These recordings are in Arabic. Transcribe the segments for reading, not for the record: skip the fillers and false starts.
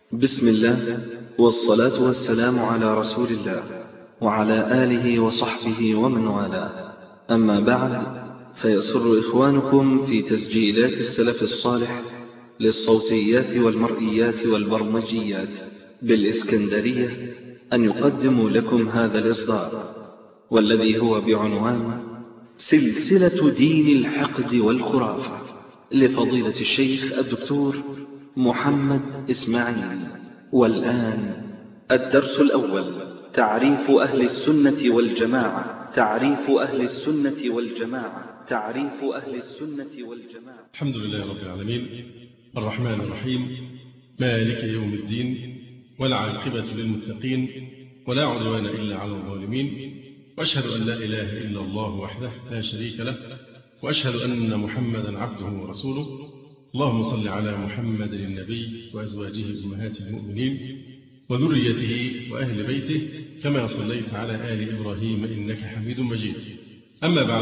بسم الله والصلاة والسلام على رسول الله وعلى آله وصحبه ومن والاه. أما بعد، فيسر إخوانكم في تسجيلات السلف الصالح للصوتيات والمرئيات والبرمجيات بالإسكندرية أن يقدموا لكم هذا الإصدار، والذي هو بعنوان سلسلة دين الحقد والخرافة لفضيلة الشيخ الدكتور محمد إسماعيل. والآن الدرس الأول: تعريف أهل السنة والجماعة. تعريف أهل السنة والجماعة. تعريف أهل السنة والجماعة. الحمد لله رب العالمين، الرحمن الرحيم، مالك يوم الدين، والعاقبة للمتقين، ولا عدوان إلا على الظالمين، وأشهد أن لا إله إلا الله وحده لا شريك له، وأشهد أن محمدا عبده ورسوله. اللهم صل على محمد النبي وأزواجه أمهات المؤمنين وذريته وأهل بيته كما صليت على آل إبراهيم إنك حميد مجيد. أما بعد،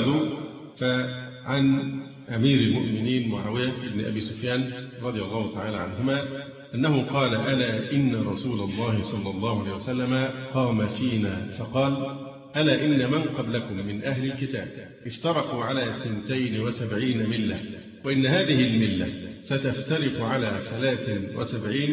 فعن أمير المؤمنين معاوية بن أبي سفيان رضي الله تعالى عنهما أنه قال: ألا إن رسول الله صلى الله عليه وسلم قام فينا فقال: ألا إن من قبلكم من أهل الكتاب افترقوا على 72 ملة، وإن هذه الملة ستفترق على 73،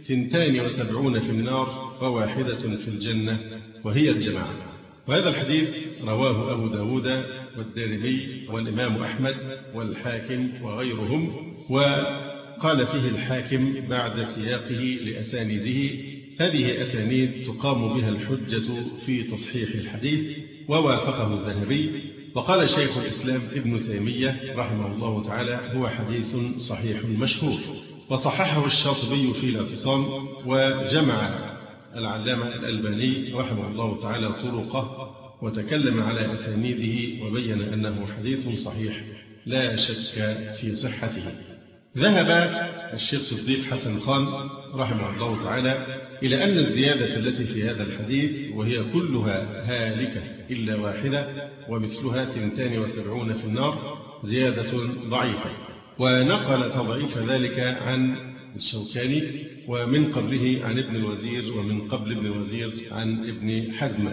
72 في النار وواحدة في الجنة، وهي الجماعة. وهذا الحديث رواه أبو داود والدارمي والإمام أحمد والحاكم وغيرهم. وقال فيه الحاكم بعد سياقه لأسانيده: هذه أسانيد تقام بها الحجة في تصحيح الحديث. ووافقه الذهبي. وقال شيخ الإسلام ابن تيمية رحمه الله تعالى: هو حديث صحيح مشهور. وصححه الشاطبي في الاعتصام. وجمع العلامة الألباني رحمه الله تعالى طرقه وتكلم على أسانيده وبين أنه حديث صحيح لا شك في صحته. ذهب الشيخ صديق حسن خان رحمه الله تعالى إلى أن الزيادة التي في هذا الحديث، وهي كلها هالكة إلا واحدة ومثلها 72 في النار، زيادة ضعيفة. ونقل تضعيف ذلك عن الشوكاني، ومن قبله عن ابن الوزير، ومن قبل ابن الوزير عن ابن حزم.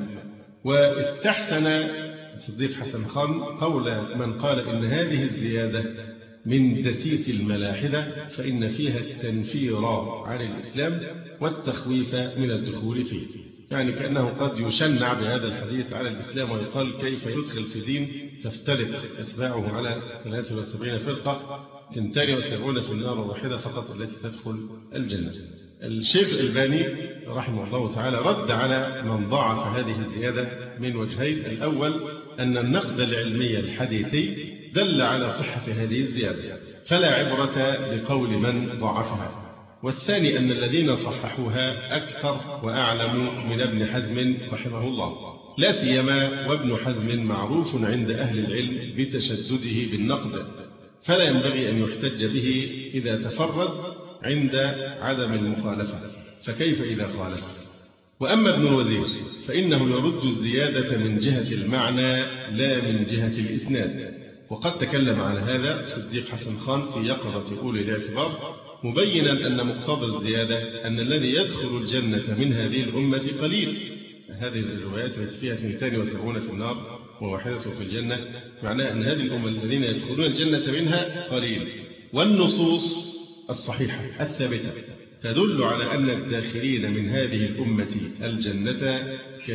واستحسن صديق حسن خان قول من قال إن هذه الزيادة من دسيس الملاحدة، فإن فيها التنفير عن الإسلام والتخويف من الدخول فيه. يعني كأنه قد يشنع بهذا الحديث على الإسلام ويقال: كيف يدخل في دين تفترق أتباعه على 73 فرقة، 72 في النار وواحدة فقط التي تدخل الجنة. الشيخ الألباني رحمه الله تعالى رد على من ضعف هذه الزيادة من وجهين: الأول أن النقد العلمي الحديثي دل على صحة هذه الزيادة، فلا عبرة بقول من ضعفها. والثاني أن الذين صححوها أكثر وأعلم من ابن حزم رحمه الله، لا سيما وابن حزم معروف عند أهل العلم بتشدده بالنقد، فلا ينبغي أن يحتج به إذا تفرد عند عدم المخالفة، فكيف إذا خالف؟ وأما ابن الوزير فإنه يرد الزيادة من جهة المعنى لا من جهة الإسناد. وقد تكلم على هذا صديق حسن خان في يقظة أولي الاعتبار، مبينا أن مقتضى الزيادة أن الذي يدخل الجنة من هذه الأمة قليل. هذه الروايات التي فيها 72 في النار وواحدة في الجنة معناه أن هذه الأمة الذين يدخلون الجنة منها قليل. والنصوص الصحيحة الثابتة تدل على أن الداخلين من هذه الأمة الجنة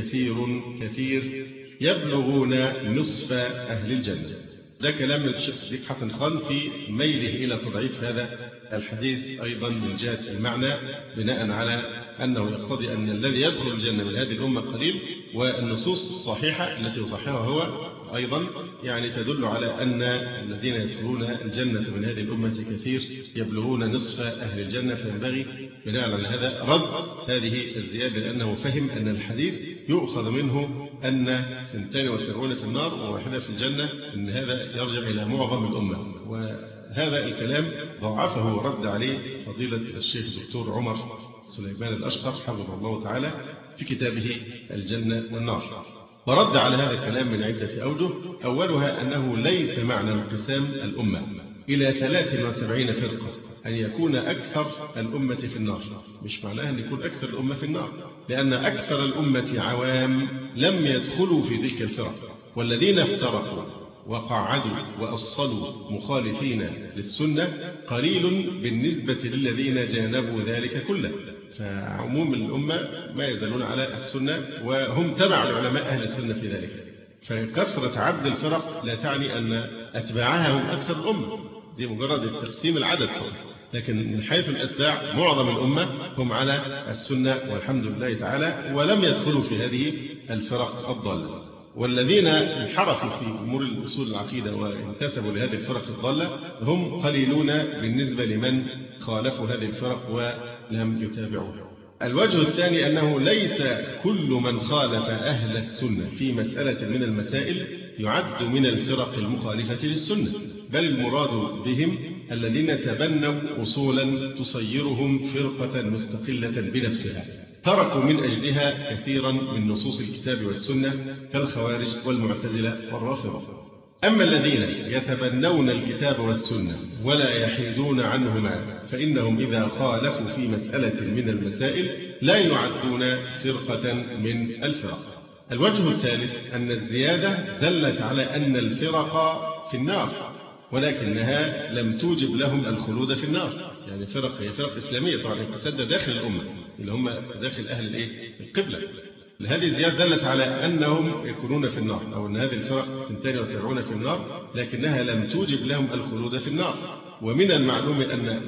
كثير يبلغون نصف أهل الجنة. ده كلام الشيخ صديق حسن خان في ميله إلى تضعيف هذا الحديث أيضا من جهة المعنى، بناء على أنه يقتضي أن الذي يدخل الجنة من هذه الأمة قليل. والنصوص الصحيحة التي يصححها هو أيضا يعني تدل على أن الذين يدخلون الجنة من هذه الأمة كثير يبلغون نصف أهل الجنة. فينبغي بناء على هذا رد هذه الزيادة، لأنه فهم أن الحديث يؤخذ منه أن 72 في النار وواحدة في الجنة، أن هذا يرجع إلى معظم الأمة. وهذا الكلام ضعفه ورد عليه فضيلة الشيخ الدكتور عمر سليمان الأشقر حفظه الله تعالى في كتابه الجنة والنار. ورد على هذا الكلام من عدة أوجه. أولها أنه ليس معنى انقسام الأمة إلى 73 فرقة أن يكون أكثر الأمة في النار، مش معناها أن يكون أكثر الأمة في النار، لأن أكثر الأمة عوام لم يدخلوا في تلك الفرق، والذين افترقوا وقعدوا وأصلوا مخالفين للسنة قليل بالنسبة للذين جانبوا ذلك كله. فعموم الأمة ما يزالون على السنة، وهم تبع العلماء أهل السنة في ذلك. فكثرة عدد الفرق لا تعني أن أتباعها هم أكثر الأمة، دي مجرد التقسيم العدد فقط، لكن من حيث الأتباع معظم الأمة هم على السنة والحمد لله تعالى، ولم يدخلوا في هذه الفرق الضالة. والذين انحرفوا في أمور الأصول العقيدة وانتسبوا لهذه الفرق الضالة هم قليلون بالنسبة لمن خالفوا هذه الفرق ولم يتابعوها. الوجه الثاني أنه ليس كل من خالف أهل السنة في مسألة من المسائل يعد من الفرق المخالفة للسنة، بل المراد بهم الذين تبنوا أصولا تصيرهم فرقة مستقلة بنفسها، تركوا من أجلها كثيرا من نصوص الكتاب والسنة كالخوارج والمعتزلة والرافضة. أما الذين يتبنون الكتاب والسنة ولا يحيدون عنهما فإنهم إذا خالفوا في مسألة من المسائل لا يعدون فرقة من الفرق. الوجه الثالث أن الزيادة دلت على أن الفرق في النار، ولكنها لم توجب لهم الخلود في النار. يعني فرق هي فرق إسلامية طبعا تسد داخل الأمة اللي هم داخل أهل القبلة. هذه الزيادة دلت على أنهم يكونون في النار، أو أن هذه الفرق 72 في النار، لكنها لم توجب لهم الخلود في النار. ومن المعلوم أن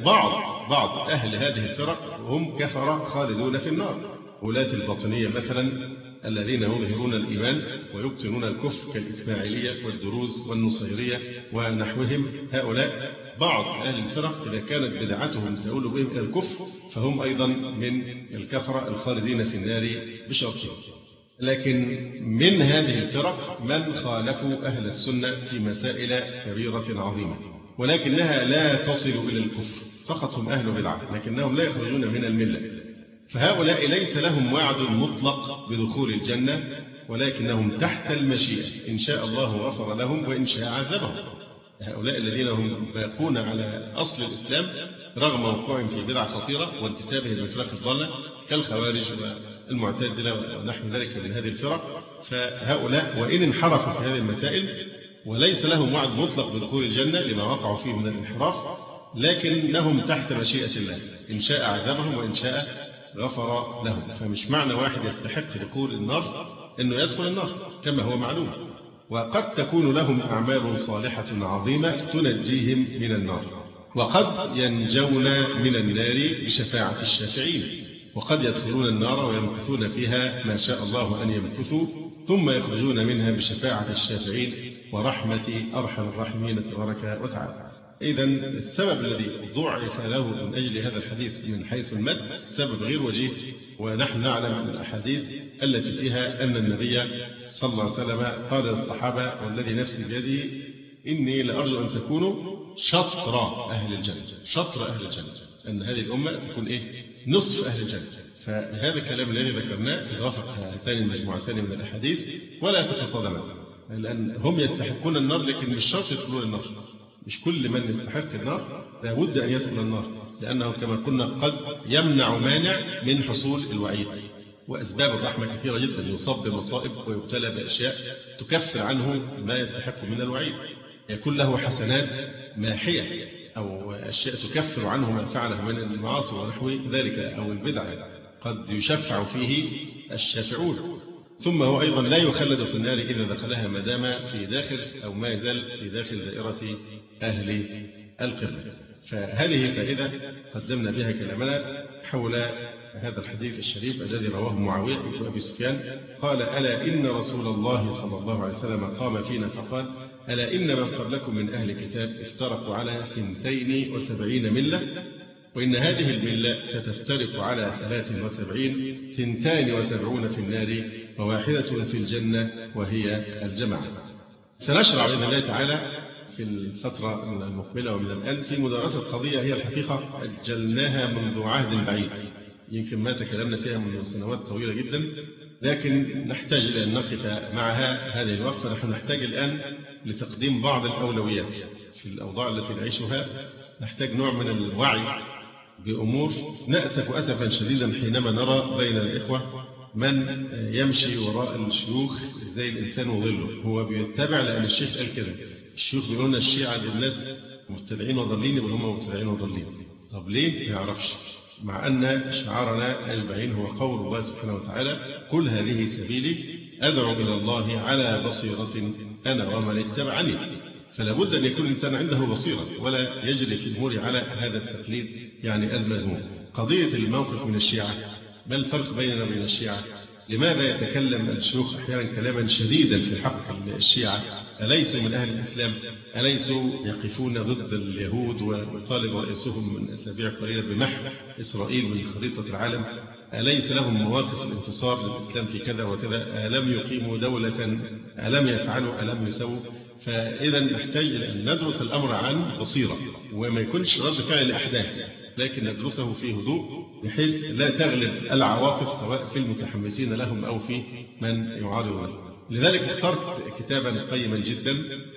بعض أهل هذه الفرق هم كفر خالدون في النار، ولاة الباطنية مثلا الذين يظهرون الإيمان ويبطنون الكفر كالإسماعيلية والدروز والنصيرية ونحوهم. هؤلاء بعض أهل الفرق إذا كانت بدعتهم تؤول بهم إلى الكفر فهم أيضا من الكفرة الخالدين في النار بشرطهم. لكن من هذه الفرق من خالفوا أهل السنة في مسائل كبيرة عظيمة، ولكنها لا تصل إلى الكفر، فقط هم أهل بدعة لكنهم لا يخرجون من الملة. فهؤلاء ليس لهم وعد مطلق بدخول الجنة، ولكنهم تحت المشيئة، إن شاء الله غفر لهم وإن شاء عذبهم. هؤلاء الذين هم باقون على أصل الإسلام رغم وقوعهم في بدعة خطيرة وانتسابهم للفرق الضالة كالخوارج والمعتزلة ونحو ذلك من هذه الفرق، فهؤلاء وإن انحرفوا في هذه المسائل وليس لهم وعد مطلق بدخول الجنة لما وقعوا فيه من الانحراف، لكنهم تحت مشيئة الله، إن شاء عذبهم وإن شاء غفر لهم. فمش معنى واحد يستحق دخول النار أنه يدخل النار كما هو معلوم، وقد تكون لهم أعمال صالحة عظيمة تنجيهم من النار، وقد ينجون من النار بشفاعة الشافعين، وقد يدخلون النار ويمكثون فيها ما شاء الله أن يمكثوا ثم يخرجون منها بشفاعة الشافعين ورحمة أرحم الراحمين تبارك وتعالى. إذن السبب الذي ضعف له من أجل هذا الحديث من حيث المد سبب غير وجيه، ونحن نعلم من الأحاديث التي فيها أن النبي صلى الله عليه وسلم قال للصحابة والذي نفسي بيده إني لأرجو أن تكونوا شطر أهل الجنة، شطر أهل الجنة، أن هذه الأمة تكون نصف أهل الجنة. فهذا الكلام الذي ذكرناه تتوافق هاتان المجموعتان من الأحاديث ولا تتصادمان، لأن هم يستحقون النار لكن مش شرط يدخلون النار، مش كل من يستحق النار لابد أن يدخل النار، لأنه كما قلنا قد يمنع مانع من حصول الوعيد. وأسباب الرحمة كثيرة جدا، يصاب بمصائب ويبتلى بأشياء تكفر عنه ما يستحق من الوعيد، يكون له حسنات ماحية أو أشياء تكفر عنه ما فعله من المعاصي ونحو ذلك أو البدع، قد يشفع فيه الشافعون. ثم هو أيضا لا يخلد في النار إذا دخلها ما دام في داخل أو ما يزال في داخل دائرة أهل القبلة. فهذه فائدة قدمنا بها كلامنا حول هذا الحديث الشريف الذي رواه معاوية بن أبي سفيان قال: ألا إن رسول الله صلى الله عليه وسلم قام فينا فقال: ألا إن من قبلكم من أهل الكتاب افترقوا على 72 ملة، وإن هذه الملة ستفترق على 73، 72 في النار وواحدة في الجنة وهي الجماعة. سنشرع بإذن الله تعالى في الفترة المقبلة ومن الآن في مدارسة قضية هي الحقيقة أجلناها منذ عهد بعيد، يمكن ما تكلمنا فيها منذ سنوات طويلة جدا، لكن نحتاج إلى أن نقف معها هذه الوقفة. نحن نحتاج الآن لتقديم بعض الأولويات في الأوضاع التي نعيشها نحتاج نوع من الوعي بأمور. نأسف أسفا شديدا حينما نرى بين الإخوة من يمشي وراء الشيوخ زي الإنسان وظله، هو بيتبع لأن الشيخ قال كده. الشيوخ بيقولون الشيعة للناس مبتدعين وضالين، يبقى هم مبتدعين وضالين. طب ليه؟ ما يعرفش، مع أن شعارنا أجمعين هو قول الله سبحانه وتعالى: قل هذه سبيلي أدعو إلى الله على بصيرة أنا ومن اتبعني. فلا بد أن يكون الإنسان عنده بصيرة ولا يجري في الأمور على هذا التقليد يعني المذموم. قضية الموقف من الشيعة، ما الفرق بيننا وبين الشيعة؟ لماذا يتكلم الشيوخ أحيانا كلاما شديدا في حق الشيعة؟ أليسوا من أهل الإسلام؟ أليسوا يقفون ضد اليهود ويطالب رئيسهم من أسابيع قليلة بمحو إسرائيل من خريطة العالم؟ أليس لهم مواقف الانتصار للإسلام في كذا وكذا؟ ألم يقيموا دولة؟ ألم يفعلوا؟ ألم يسووا؟ فإذا نحتاج إلى أن ندرس الأمر عن بصيرة، وما يكونش رد فعل لأحداث، لكن ندرسه في هدوء بحيث لا تغلب العواطف سواء في المتحمسين لهم أو في من يعارض لهم. لذلك اخترت كتابا قيما جدا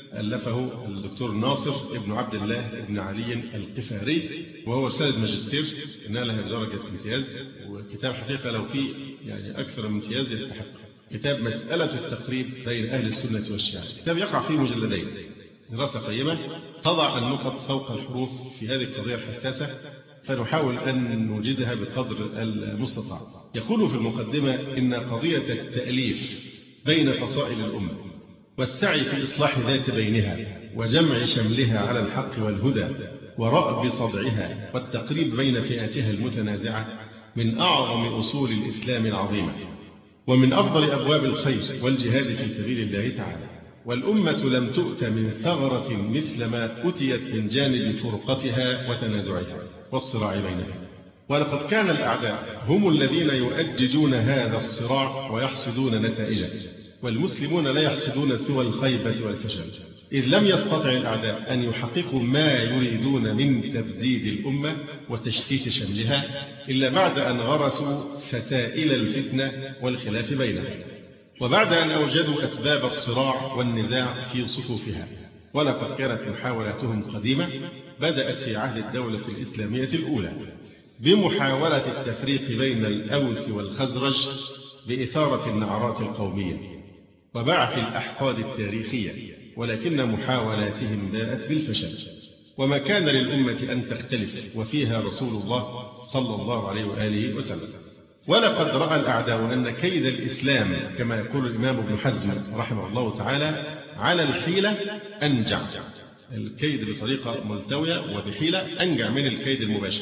ألفه الدكتور ناصر ابن عبد الله ابن علي القفاري، وهو رسالة ماجستير نالها بدرجة امتياز، وكتاب حقيقة لو فيه يعني أكثر من امتياز يستحق. كتاب مسألة التقريب بين أهل السنة والشيعة. كتاب يقع فيه مجلدين، دراسة قيمة تضع النقط فوق الحروف في هذه القضية الحساسة، فنحاول أن نوجزها بقدر المستطاع. يقول في المقدمة إن قضية التأليف بين فصائل الأمة والسعي في إصلاح ذات بينها وجمع شملها على الحق والهدى ورأب صدعها والتقريب بين فئاتها المتنازعة من أعظم أصول الإسلام العظيمة، ومن أفضل أبواب الخير والجهاد في سبيل الله تعالى. والأمة لم تؤت من ثغرة مثل ما أتيت من جانب فرقتها وتنازعها والصراع بينها. ولقد كان الأعداء هم الذين يؤججون هذا الصراع ويحصدون نتائجه، والمسلمون لا يحصدون سوى الخيبة والفشل، إذ لم يستطع الأعداء أن يحققوا ما يريدون من تبديد الأمة وتشتيت شملها إلا بعد أن غرسوا فسائل الفتنة والخلاف بينها، وبعد أن أوجدوا أسباب الصراع والنزاع في صفوفها. ولقد كانت محاولاتهم قديمة، بدأت في عهد الدولة الإسلامية الأولى بمحاولة التفريق بين الأوس والخزرج بإثارة النعرات القومية وبعث الأحقاد التاريخية، ولكن محاولاتهم باءت بالفشل. وما كان للأمة أن تختلف وفيها رسول الله صلى الله عليه وآله وسلم. ولقد رأى الأعداء أن كيد الإسلام كما يقول الإمام ابن حزم رحمه الله تعالى على الحيلة أنجع. الكيد بطريقة ملتوية وبحيلة أنجع من الكيد المباشر،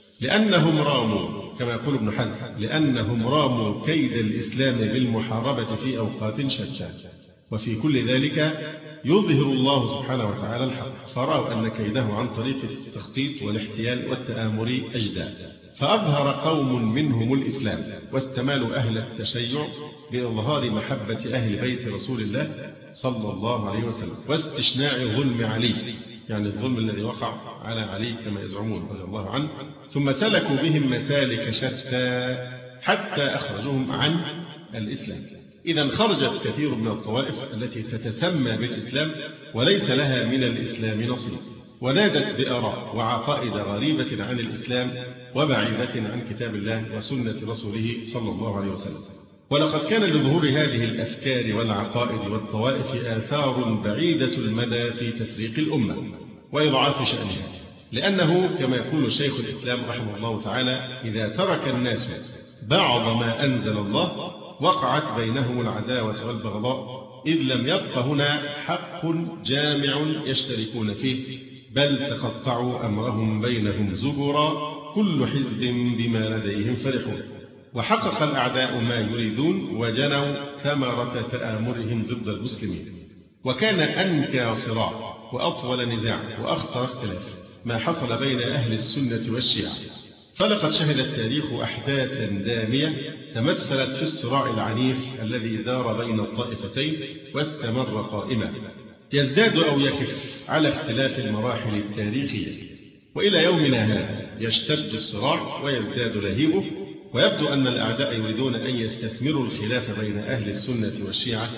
لأنهم راموا كما يقول ابن حزم لأنهم راموا كيد الإسلام بالمحاربة في أوقات شتى، وفي كل ذلك يظهر الله سبحانه وتعالى الحق، فرأوا أن كيده عن طريق التخطيط والاحتيال والتآمر أجدى، فأظهر قوم منهم الإسلام واستمالوا أهل التشيع بإظهار محبة أهل بيت رسول الله صلى الله عليه وسلم واستشناع ظلم علي، يعني الظلم الذي وقع على علي كما يزعمون رضي الله عنه، ثم سلكوا بهم مسالك شتى حتى أخرجوهم عن الإسلام. إذا خرجت كثير من الطوائف التي تتسمى بالإسلام وليس لها من الإسلام نصيب، ونادت بآراء وعقائد غريبة عن الإسلام وبعيدة عن كتاب الله وسنة رسوله صلى الله عليه وسلم. ولقد كان لظهور هذه الأفكار والعقائد والطوائف آثار بعيدة المدى في تفريق الأمة وإضعاف شأنها، لأنه كما يقول شيخ الإسلام رحمه الله تعالى: إذا ترك الناس بعض ما أنزل الله وقعت بينهم العداوة والبغضاء، إذ لم يبق هنا حق جامع يشتركون فيه، بل تقطعوا أمرهم بينهم زبرا كل حزب بما لديهم فرحون. وحقق الأعداء ما يريدون وجنوا ثمرة تآمرهم ضد المسلمين. وكان أنكى صراع وأطول نزاع وأخطر اختلاف ما حصل بين أهل السنة والشيعة، فلقد شهد التاريخ أحداثا دامية تمثلت في الصراع العنيف الذي دار بين الطائفتين واستمر قائما، يزداد أو يخف على اختلاف المراحل التاريخية، وإلى يومنا هذا يشتد الصراع ويزداد لهيبه. ويبدو أن الأعداء يريدون أن يستثمروا الخلاف بين أهل السنة والشيعة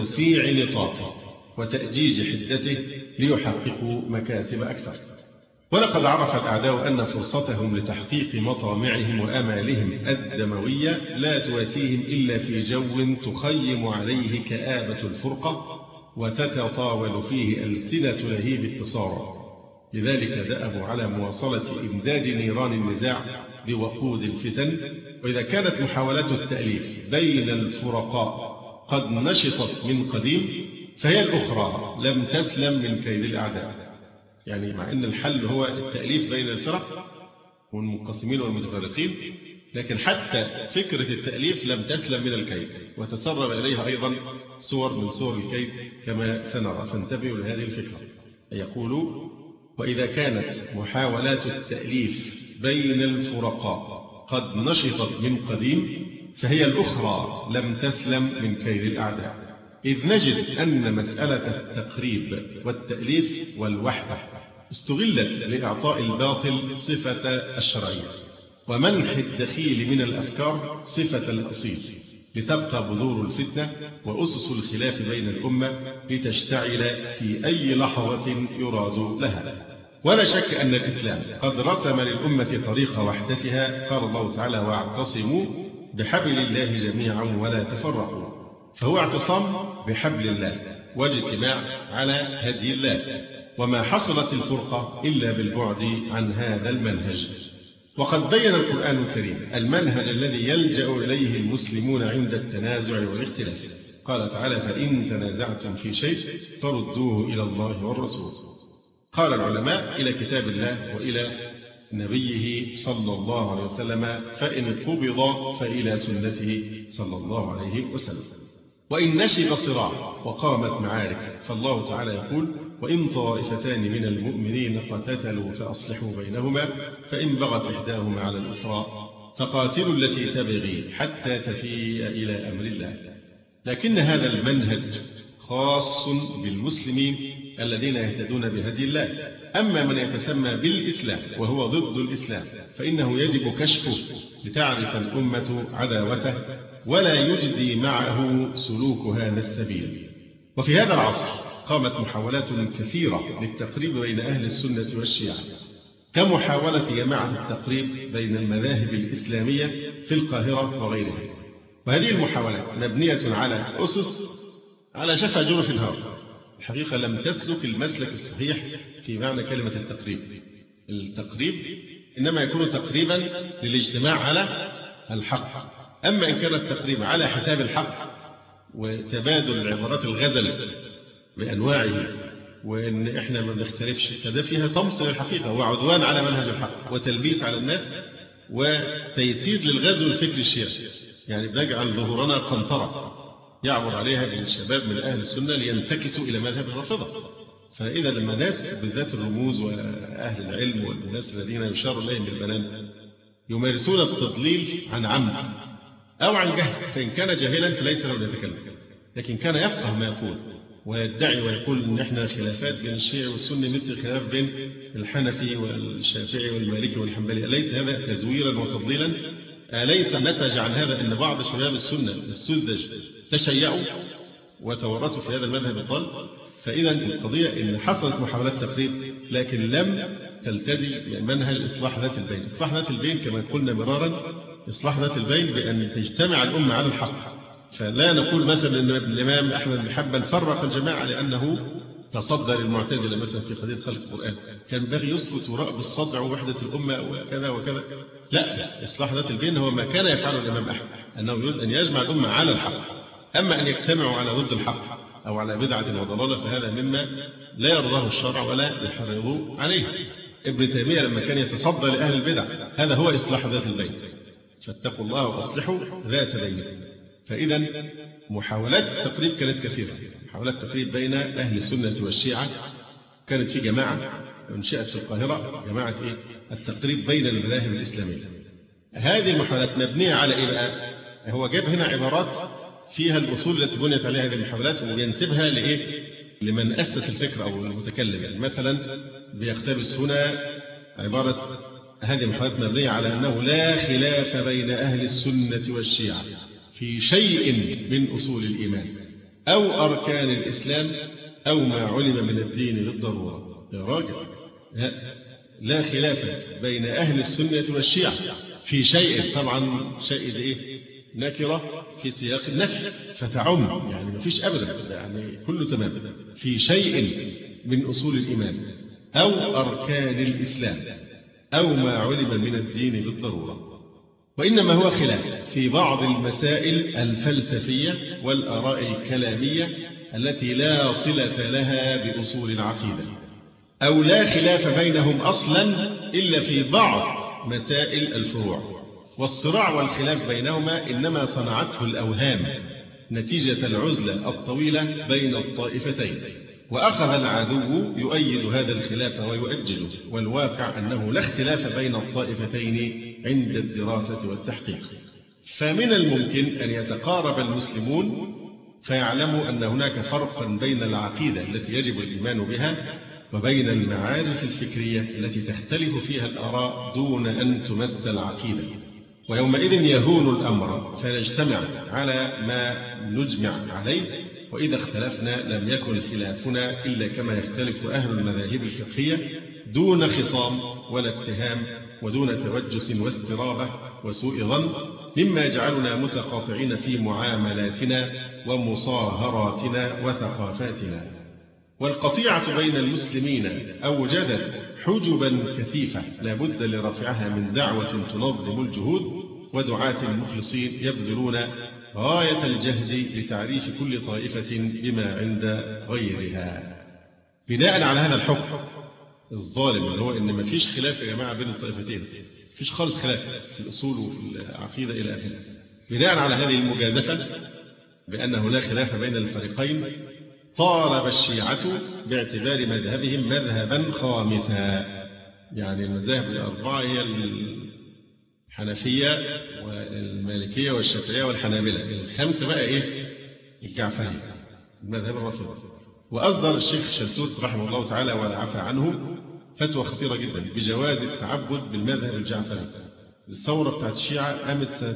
لتوسيع نطاقه وتأجيج حدته ليحققوا مكاسب أكثر. ولقد عرف الأعداء أن فرصتهم لتحقيق مطامعهم وآمالهم الدموية لا تواتيهم إلا في جو تخيم عليه كآبة الفرقة وتتطاول فيه ألسنة لهيب التصارع. لذلك دأبوا على مواصلة إمداد نيران النزاع بوقود الفتن. وإذا كانت محاولات التأليف بين الفرقاء قد نشطت من قديم، فهي الأخرى لم تسلم من كيد الأعداء. يعني مع أن الحل هو التأليف بين الفرق والمنقسمين والمتفرقين، لكن حتى فكرة التأليف لم تسلم من الكيد، وتسرب إليها أيضا صور من صور الكيد كما سنرى، فانتبهوا لهذه الفكرة. يقول: وإذا كانت محاولات التأليف بين الفرقاء قد نشطت من قديم، فهي الأخرى لم تسلم من كيد الأعداء. إذ نجد أن مسألة التقريب والتأليف والوحدة استغلت لإعطاء الباطل صفة الشرعية، ومنح الدخيل من الأفكار صفة الأصيل، لتبقى بذور الفتنة وأسس الخلاف بين الأمة لتشتعل في أي لحظة يراد لها. ولا شك أن الإسلام قد رسم للأمة طريق وحدتها. قال الله تعالى: واعتصموا بحبل الله جميعا ولا تفرقوا. فهو اعتصام بحبل الله واجتماع على هدي الله، وما حصلت الفرقة إلا بالبعد عن هذا المنهج. وقد بين القرآن الكريم المنهج الذي يلجأ إليه المسلمون عند التنازع والاختلاف. قال تعالى: فإن تنازعتم في شيء فردوه إلى الله والرسول. قال العلماء: إلى كتاب الله وإلى نبيه صلى الله عليه وسلم، فإن قبض فإلى سنته صلى الله عليه وسلم. وإن نشب صراع وقامت معارك، فالله تعالى يقول: وإن طائفتان من المؤمنين اقتتلوا فأصلحوا بينهما، فإن بغت إحداهما على الأخرى فقاتلوا التي تبغي حتى تفيء إلى أمر الله. لكن هذا المنهج خاص بالمسلمين الذين يهتدون بهدي الله. أما من يتسمى بالإسلام وهو ضد الإسلام فإنه يجب كشفه لتعرف الأمة عداوته ولا يجدي معه سلوك هذا السبيل. وفي هذا العصر قامت محاولات كثيرة للتقريب بين أهل السنة والشيعة، كمحاولة جماعة التقريب بين المذاهب الإسلامية في القاهرة وغيرها. وهذه المحاولات مبنية على أسس على شفا جرف الهار، الحقيقة لم تسلك المسلك الصحيح في معنى كلمة التقريب. التقريب إنما يكون تقريبا للاجتماع على الحق. أما إن كان التقريب على حساب الحق وتبادل العبارات الغزلة بأنواعه، وإن إحنا ما بنختلفش، فده فيها طمس للحقيقة وعدوان على منهج الحق وتلبيس على الناس وتيسير للغزو الفكري الشيعي. يعني بنجعل ظهورنا قنطرة يعبر عليها الشباب من أهل السنة لينتكسوا إلى مذهب الرافضة. فإذا لما ناس بالذات الرموز وأهل العلم والناس الذين يشار إليهم بالبنان يمارسون التضليل عن عمد أو عن جهل، فإن كان جاهلا فليس له يتكلم، لكن كان يفقه ما يقول ويدعي ويقول إن إحنا خلافات بين الشيعي والسني مثل خلاف بين الحنفي والشافعي والمالكي والحنبلي. أليس هذا تزويرا وتضليلا؟ أليس نتج عن هذا أن بعض شباب السنة السذج تشيعوا وتورطوا في هذا المذهب الضال؟ فإذا القضية إن حصلت محاولات تقريب لكن لم تلتزم بمنهج إصلاح ذات البين. إصلاح ذات البين كما قلنا مرارا، إصلاح ذات البين بأن تجتمع الأمة على الحق. فلا نقول مثلا أن الإمام أحمد بن حنبل فرق الجماعة لأنه تصدى للمعتزلة مثلا في قضية خلق القرآن، كان باغي يسكت وراء بالصدع ووحدة الأمة وكذا وكذا. لا، إصلاح ذات البين هو ما كان يفعله الإمام أحمد، أنه يريد أن يجمع الأمة على الحق. أما أن يجتمعوا على ضد الحق أو على بدعة وضلالة فهذا مما لا يرضاه الشرع ولا يحرضه عليه. ابن تيمية لما كان يتصدى لأهل البدع هذا هو إصلاح ذات البين، فاتقوا الله وأصلحوا ذات بين. فإذا محاولات التقريب كانت كثيرة، محاولات التقريب بين أهل السنة والشيعة. كانت في جماعة انشئت في القاهرة، جماعة التقريب بين المذاهب الإسلامية. هذه المحاولات مبنية على إيه بقى؟ هو جاب هنا عبارات فيها الأصول التي بنيت عليها هذه المحاولات وينسبها لإيه؟ لمن أسس الفكرة أو المتكلم. يعني مثلا بيقتبس هنا عبارة هذه المحاولات مبنية على أنه لا خلاف بين أهل السنة والشيعة في شيء من أصول الإيمان أو أركان الإسلام أو ما علم من الدين بالضرورة. يا راجل، لا خلاف بين أهل السنة والشيعة في شيء، طبعا شيء إيه؟ نكرة في سياق النفي فتعم، يعني ما فيش أبدا، يعني كله تمام، في شيء من أصول الإيمان أو أركان الإسلام أو ما علم من الدين بالضرورة. وإنما هو خلاف في بعض المسائل الفلسفية والآراء الكلامية التي لا صلة لها بأصول العقيدة، أو لا خلاف بينهم أصلا إلا في بعض مسائل الفروع. والصراع والخلاف بينهما إنما صنعته الأوهام نتيجة العزلة الطويلة بين الطائفتين، وأخذ العدو يؤيد هذا الخلاف ويؤجله، والواقع أنه لا اختلاف بين الطائفتين عند الدراسة والتحقيق. فمن الممكن أن يتقارب المسلمون فيعلموا أن هناك فرقا بين العقيدة التي يجب الإيمان بها وبين المعارف الفكرية التي تختلف فيها الآراء دون أن تمس العقيدة، ويومئذ يهون الأمر فنجتمع على ما نجمع عليه، وإذا اختلفنا لم يكن خلافنا إلا كما يختلف أهل المذاهب الفقهية دون خصام ولا اتهام ودون توجس واسترابة وسوء ظن، مما يجعلنا متقاطعين في معاملاتنا ومصاهراتنا وثقافاتنا. والقطيعة بين المسلمين أوجدت حجبا كثيفة لا بد لرفعها من دعوة تنظم الجهود ودعاة مخلصين يبذلون غاية الجهد لتعريف كل طائفة بما عند غيرها. بناء على هذا الحكم الظالم اللي هو إن ما فيش خلاف يا جماعة بين الطائفتين، فيش خالص خلاف في الأصول وفي العقيدة إلى آخره، بناء على هذه المجازفة بأنه لا خلاف بين الفريقين، طالب الشيعة باعتبار مذهبهم مذهبا خامسا. يعني المذاهب الأربعة هي الحنفية والمالكية والشافعية والحنابلة، الخمسة بقى إيه؟ الجعفرية، المذهب الرافضي. وأصدر الشيخ شلتوت رحمه الله تعالى والعفى عنه فتوى خطيرة جدا بجواز التعبد بالمذهب الجعفري. الثورة بتاعت الشيعة قامت سنة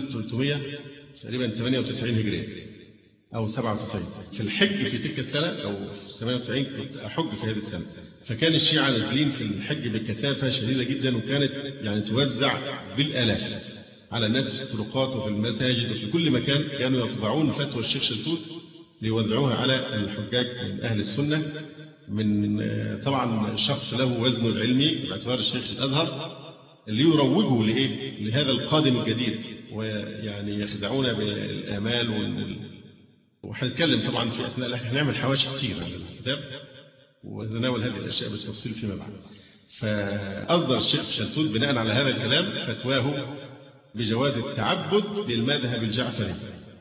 1398 هجرية أو 97 في الحج في تلك السنة، أو 98 كنت أحج في هذه السنة، فكان الشيعة نازلين في الحج بكثافة شديدة جدا، وكانت يعني توزع بالآلاف على الناس في الطرقات وفي المساجد وفي كل مكان. كانوا يطبعون فتوى الشيخ شلتوت ليوزعوها على الحجاج من أهل السنة، من طبعا شخص له وزنه العلمي باعتبار الشيخ الأزهر، اللي يروجوا لإيه؟ لهذا القادم الجديد، ويعني يخدعون بالآمال وهنتكلم طبعا في أثناء هنعمل حواشي كتير على الكتاب ونتناول هذه الأشياء بالتفصيل فيما بعد. فأصدر الشيخ شلتوت بناء على هذا الكلام فتواه بجواز التعبد بالمذهب الجعفري.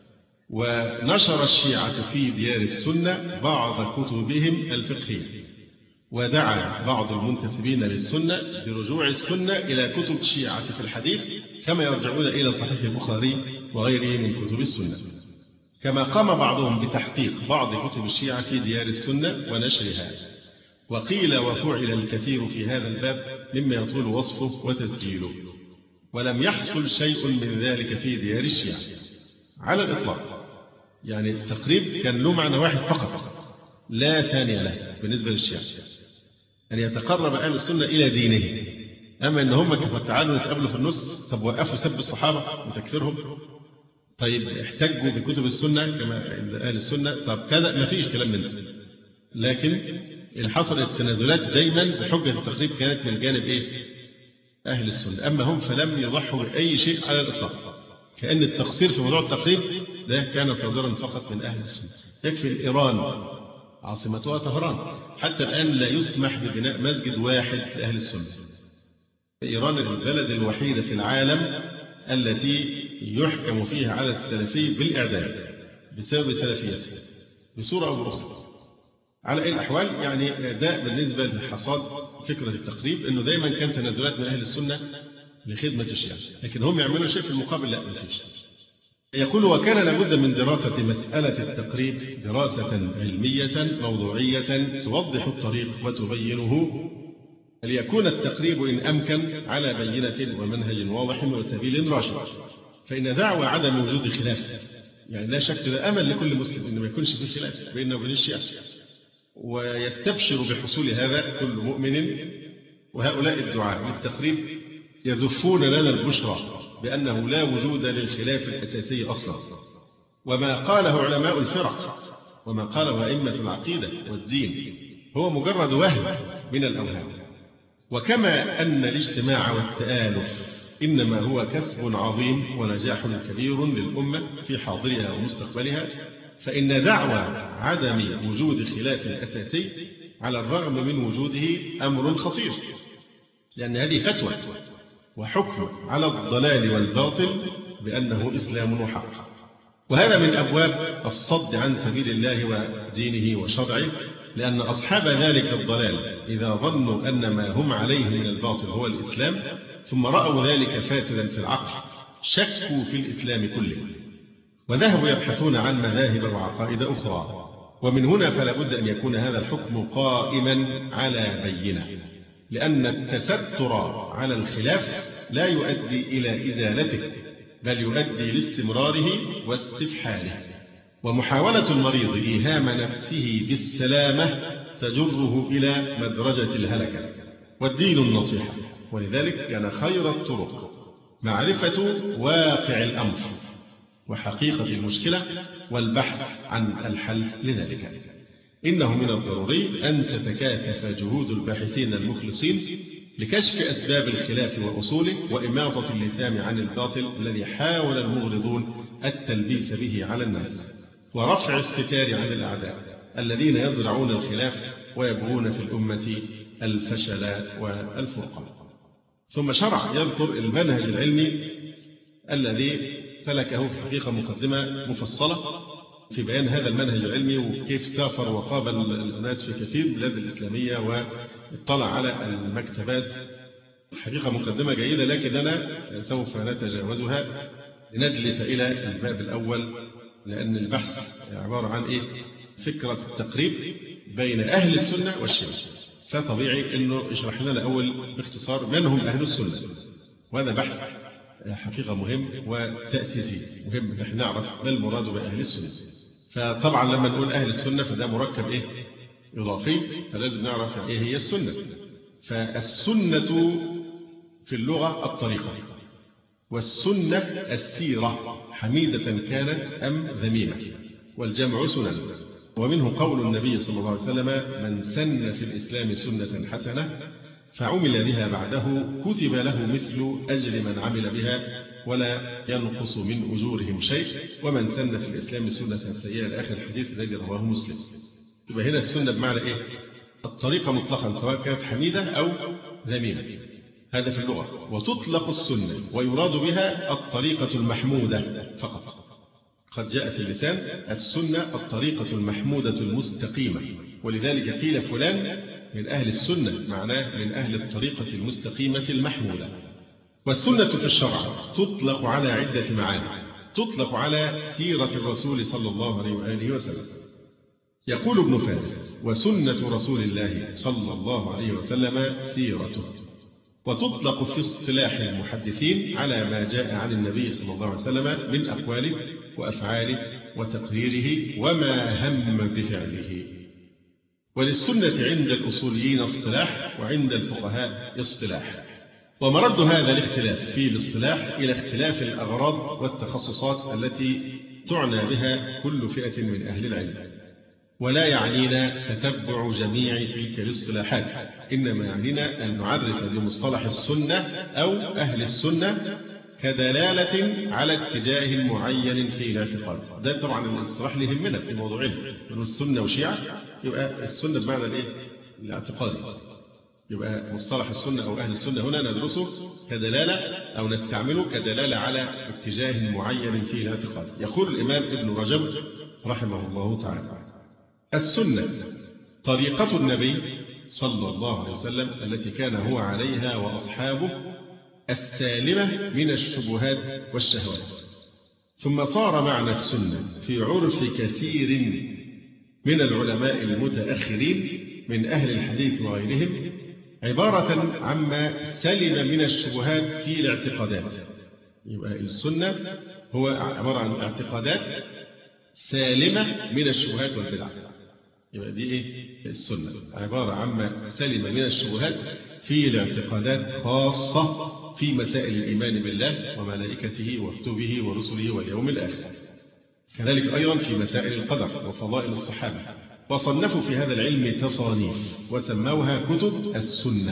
ونشر الشيعة في ديار السنة بعض كتبهم الفقهية، ودعا بعض المنتسبين للسنة برجوع السنة إلى كتب الشيعة في الحديث كما يرجعون إلى صحيح البخاري وغيره من كتب السنة، كما قام بعضهم بتحقيق بعض كتب الشيعة في ديار السنة ونشرها. وقيل وفعل الكثير في هذا الباب مما يطول وصفه وتسجيله، ولم يحصل شيء من ذلك في ديار الشيعة على الإطلاق. يعني التقريب كان له معنى واحد فقط لا ثاني له بالنسبة للشيعة، أن يتقرب أهل السنة إلى دينه. أما أن هم كيف تعالوا نتقابلوا في النص، طب وقفوا سب الصحابة وتكفيرهم، طيب احتجوا بكتب السنة كما أهل السنة، طب كذا، ما فيش كلام منه. لكن اللي حصل التنازلات دايما بحجة التقريب كانت من جانب إيه؟ أهل السنة. أما هم فلم يضحوا بأي شيء على الإطلاق، كأن التقصير في موضوع التقريب ده كان صادرا فقط من أهل السنة. يكفي إيران عاصمتها طهران، حتى الآن لا يسمح ببناء مسجد واحد لأهل السنة. إيران البلد الوحيدة في العالم التي يحكم فيها على السلفي بالإعدام بسبب سلفيته بصورة أو بأخرى. على أي الأحوال يعني ده بالنسبة لحصاد فكرة التقريب، أنه دايما كان تنازلات من أهل السنة لخدمة الشيعة، لكن هم يعملوا شيء في المقابل لا، ما فيش. يقول وكان لابد من دراسة مسألة التقريب دراسة علمية موضوعية توضح الطريق وتبينه، ليكون التقريب إن أمكن على بينة ومنهج واضح وسبيل راشد. فإن دعوى عدم وجود خلاف، يعني لا شك ده أمل لكل مسلم إن ما يكونش في خلاف بيننا وبين الشيعة، ويستبشر بحصول هذا كل مؤمن وهؤلاء الدعاة للتقريب يزفون لنا البشرى بأنه لا وجود للخلاف الأساسي أصلا، وما قاله علماء الفرق وما قاله أئمة العقيدة والدين هو مجرد وهم من الأوهام. وكما أن الاجتماع والتآلف إنما هو كسب عظيم ونجاح كبير للأمة في حاضرها ومستقبلها، فإن دعوى عدم وجود خلاف أساسي على الرغم من وجوده أمر خطير، لأن هذه فتوى وحكم على الضلال والباطل بأنه إسلام وحق، وهذا من أبواب الصد عن سبيل الله ودينه وشرعه، لأن أصحاب ذلك الضلال إذا ظنوا أن ما هم عليه من الباطل هو الإسلام ثم رأوا ذلك فاسدا في العقل شكوا في الإسلام كله وذهبوا يبحثون عن مذاهب وعقائد أخرى. ومن هنا فلا بد أن يكون هذا الحكم قائما على بينة، لأن التستر على الخلاف لا يؤدي إلى إزالته بل يؤدي لاستمراره واستفحاله، ومحاولة المريض إيهام نفسه بالسلامة تجره إلى مدرجة الهلكة، والدين النصيحة. ولذلك كان خير الطرق معرفة واقع الأمر وحقيقة المشكلة والبحث عن الحل لذلك. إنه من الضروري أن تتكاثف جهود الباحثين المخلصين لكشف أسباب الخلاف وأصوله وإماطة اللثام عن الباطل الذي حاول المغرضون التلبيس به على الناس، ورفع الستار عن الأعداء الذين يزرعون الخلاف ويبغون في الأمة الفشل والفرقان. ثم شرع يذكر المنهج العلمي الذي سلكه في حقيقة مقدمة مفصلة في بيان هذا المنهج العلمي وكيف سافر وقابل الناس في كثير من البلاد الإسلامية واطلع على المكتبات. الحقيقة مقدمة جيدة لكننا سوف نتجاوزها لندلف إلى الباب الأول، لأن البحث عبارة عن فكرة التقريب بين أهل السنة والشيعة، فطبيعي أنه يشرح لنا أول باختصار من هم أهل السنة، وهذا بحث حقيقة مهم وتأسيسي مهم نحن نعرف ما المراد بأهل السنة. فطبعا لما نقول أهل السنة فده مركب إضافي، فلازم نعرف إيه هي السنة. فالسنة في اللغة الطريقة، والسنة السيرة حميدة كانت أم ذميمة، والجمع سنن. ومنه قول النبي صلى الله عليه وسلم: من سن في الإسلام سنة حسنة فعمل بها بعده كتب له مثل أجر من عمل بها ولا ينقص من أجورهم شيء، ومن سن في الإسلام سنة سيئة لآخر الحديث الذي رواه مسلم. يبقى هنا السنة بمعنى الطريقة مطلقا سواء كانت حميدة أو ذميمة، هذا في اللغة. وتطلق السنة ويراد بها الطريقة المحمودة فقط. قد جاء في اللسان السنة الطريقة المحمودة المستقيمة، ولذلك قيل فلان من أهل السنة، معناه من أهل الطريقة المستقيمة المحمودة. والسنة في الشرع تطلق على عدة معاني، تطلق على سيرة الرسول صلى الله عليه وآله وسلم. يقول ابن فارس: وسنة رسول الله صلى الله عليه وسلم سيرته. وتطلق في اصطلاح المحدثين على ما جاء عن النبي صلى الله عليه وسلم من أقواله وأفعاله وتقريره وما هم بفعله. وللسنة عند الأصوليين اصطلاح وعند الفقهاء اصطلاح. ومرد هذا الاختلاف في الاصطلاح إلى اختلاف الأغراض والتخصصات التي تعنى بها كل فئة من أهل العلم، ولا يعنينا تتبع جميع تلك الاصطلاحات، إنما يعنينا أن نعرف بمصطلح السنة أو أهل السنة كدلالة على اتجاه معين في الاعتقاد. ده طبعا الاصطلاح اللي يهمنا في موضوعنا، من السنة وشيعة يبقى السنة بمعنى الاعتقادي، يبقى مصطلح السنة أو أهل السنة هنا ندرسه كدلالة أو نستعمله كدلالة على اتجاه معين في الاعتقاد. يقول الإمام ابن رجب رحمه الله تعالى: السنة طريقة النبي صلى الله عليه وسلم التي كان هو عليها وأصحابه السالمة من الشبهات والشهوات. ثم صار معنى السنة في عرف كثير من العلماء المتأخرين من أهل الحديث وغيرهم عبارة عما سلم من الشبهات في الاعتقادات. يبقى السنة هو عبارة عن اعتقادات سالمة من الشبهات والبدع. يبقى دي السنة عبارة عما سلم من الشبهات في الاعتقادات خاصة في مسائل الإيمان بالله وملائكته وكتبه ورسله واليوم الآخر. كذلك أيضا في مسائل القدر وفضائل الصحابة. وصنفوا في هذا العلم تصانيف وسموها كتب السنة.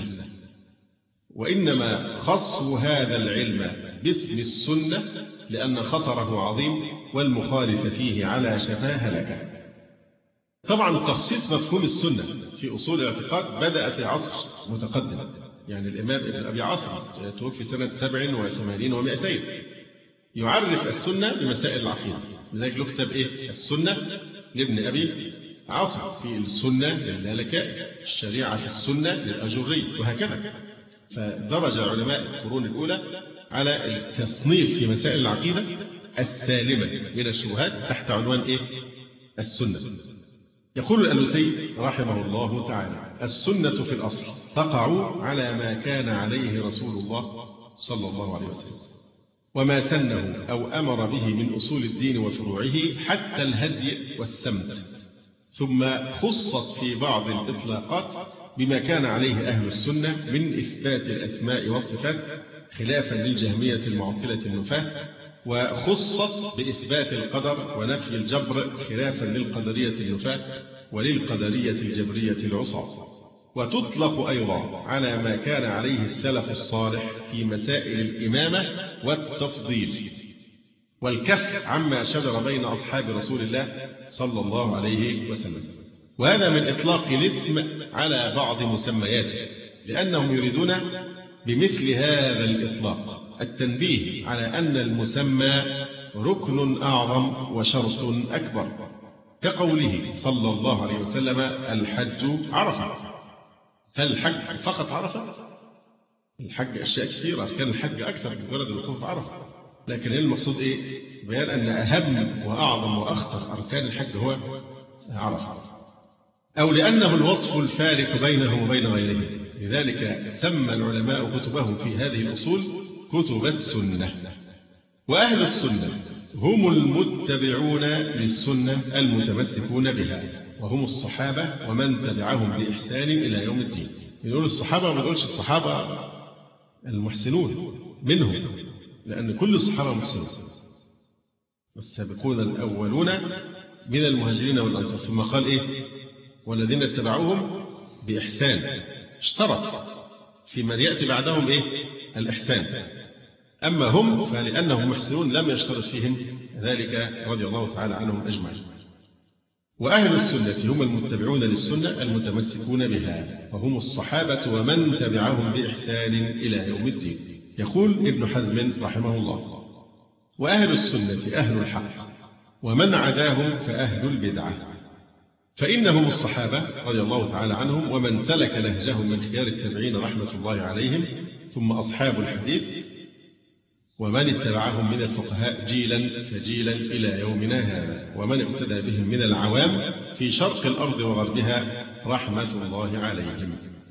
وإنما خصوا هذا العلم باسم السنة لأن خطره عظيم والمخالف فيه على شفا هلكة. طبعا تخصيص مفهوم السنة في أصول الاعتقاد بدأ في عصر متقدم، يعني الإمام ابن أبي عاصم توفي سنة 87 و200 يعرف السنة بمسائل العقيدة. لذلك له كتاب السنة لابن أبي عاصم، في السنة للالكائي، الشريعة في السنة للأجري، وهكذا. فدرج علماء القرون الأولى على التصنيف في مسائل العقيدة السالمة من الشبهات تحت عنوان السنة. يقول الألوسي رحمه الله تعالى: السنة في الأصل تقع على ما كان عليه رسول الله صلى الله عليه وسلم وما سنه أو أمر به من أصول الدين وفروعه حتى الهدي والسمت، ثم خصت في بعض الإطلاقات بما كان عليه أهل السنة من إثبات الأسماء والصفات خلافا للجهمية المعطلة النفاة، وخصت بإثبات القدر ونفي الجبر خلافا للقدرية النفاة وللقدرية الجبرية العصاة. وتطلق أيضا على ما كان عليه السلف الصالح في مسائل الإمامة والتفضيل والكف عما شجر بين أصحاب رسول الله صلى الله عليه وسلم. وهذا من إطلاق الاسم على بعض مسمياته، لأنهم يريدون بمثل هذا الإطلاق التنبيه على أن المسمى ركن أعظم وشرط أكبر، كقوله صلى الله عليه وسلم: الحج عرفة. هل الحج فقط عرفة؟ الحج أشياء كثيرة، أركان الحج أكثر من مجرد الوقوف عرفة، لكن المقصود بيان أن أهم وأعظم وأخطر أركان الحج هو عرفة، أو لأنه الوصف الفارق بينه وبين غيره. لذلك سمى العلماء كتبهم في هذه الأصول كتب السنة. وأهل السنة هم المتبعون للسنة المتمسكون بها، وهم الصحابة ومن تبعهم بإحسان إلى يوم الدين. يقول الصحابة وما يقولش الصحابة المحسنون منهم، لأن كل الصحابة محسنون. والسابقون الأولون من المهاجرين والأنصار، ثم قال والذين اتبعوهم بإحسان، اشترط في من يأتي بعدهم الإحسان. أما هم فلأنهم محسنون لم يشترط فيهم ذلك رضي الله تعالى عنهم أجمعين. وأهل السنة هم المتبعون للسنة المتمسكون بها، وهم الصحابة ومن تبعهم بإحسان إلى يوم الدين. يقول ابن حزم رحمه الله: وأهل السنة أهل الحق، ومن عداهم فأهل البدعة، فإنهم الصحابة رضي الله تعالى عنهم ومن سلك نهجهم من خيار التابعين رحمة الله عليهم، ثم أصحاب الحديث ومن اتبعهم من الفقهاء جيلا فجيلا إلى يومنا هذا، ومن اقتدى بهم من العوام في شرق الأرض وغربها رحمة الله عليهم.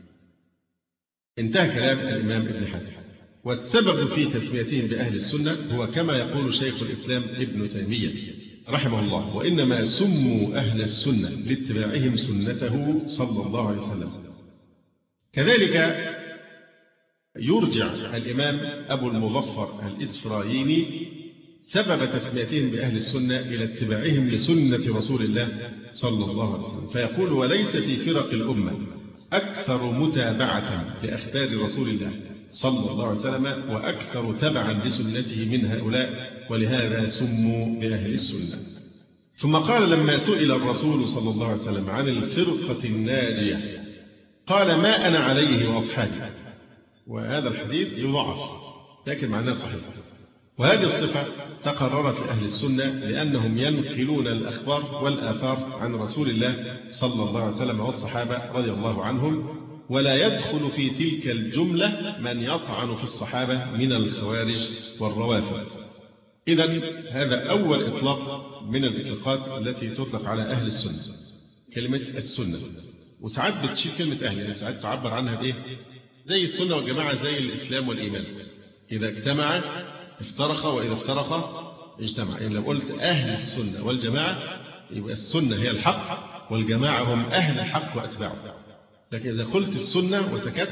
انتهى كلام الإمام ابن حزم. والسبب في تسميتهم بأهل السنة هو كما يقول شيخ الإسلام ابن تيمية رحمه الله: وإنما سموا أهل السنة لاتباعهم سنته صلى الله عليه وسلم. كذلك يرجع الإمام أبو المظفر الإسفرايني سبب تسميتهم بأهل السنة إلى اتباعهم لسنة رسول الله صلى الله عليه وسلم، فيقول: وليس في فرق الأمة أكثر متابعة لأخبار رسول الله صلى الله عليه وسلم وأكثر تبعا لسنته من هؤلاء، ولهذا سموا بأهل السنة. ثم قال لما سئل الرسول صلى الله عليه وسلم عن الفرقة الناجية قال: ما أنا عليه وأصحابي. وهذا الحديث يضعف لكن معناه صحيح. وهذه الصفة تقررت لأهل السنة لأنهم ينقلون الأخبار والآثار عن رسول الله صلى الله عليه وسلم والصحابة رضي الله عنهم، ولا يدخل في تلك الجملة من يطعن في الصحابة من الخوارج والروافض. إذن هذا أول إطلاق من الإطلاقات التي تطلق على أهل السنة، كلمة السنة. وساعات بتشيل كلمة أهل، يعني ساعات تعبر عنها بإيه؟ زي السنة والجماعة، زي الإسلام والإيمان، إذا اجتمع افترق وإذا افترق اجتمع. يعني لو قلت أهل السنة والجماعة يبقى السنة هي الحق والجماعة هم أهل الحق وأتباعه. لكن إذا قلت السنة وسكت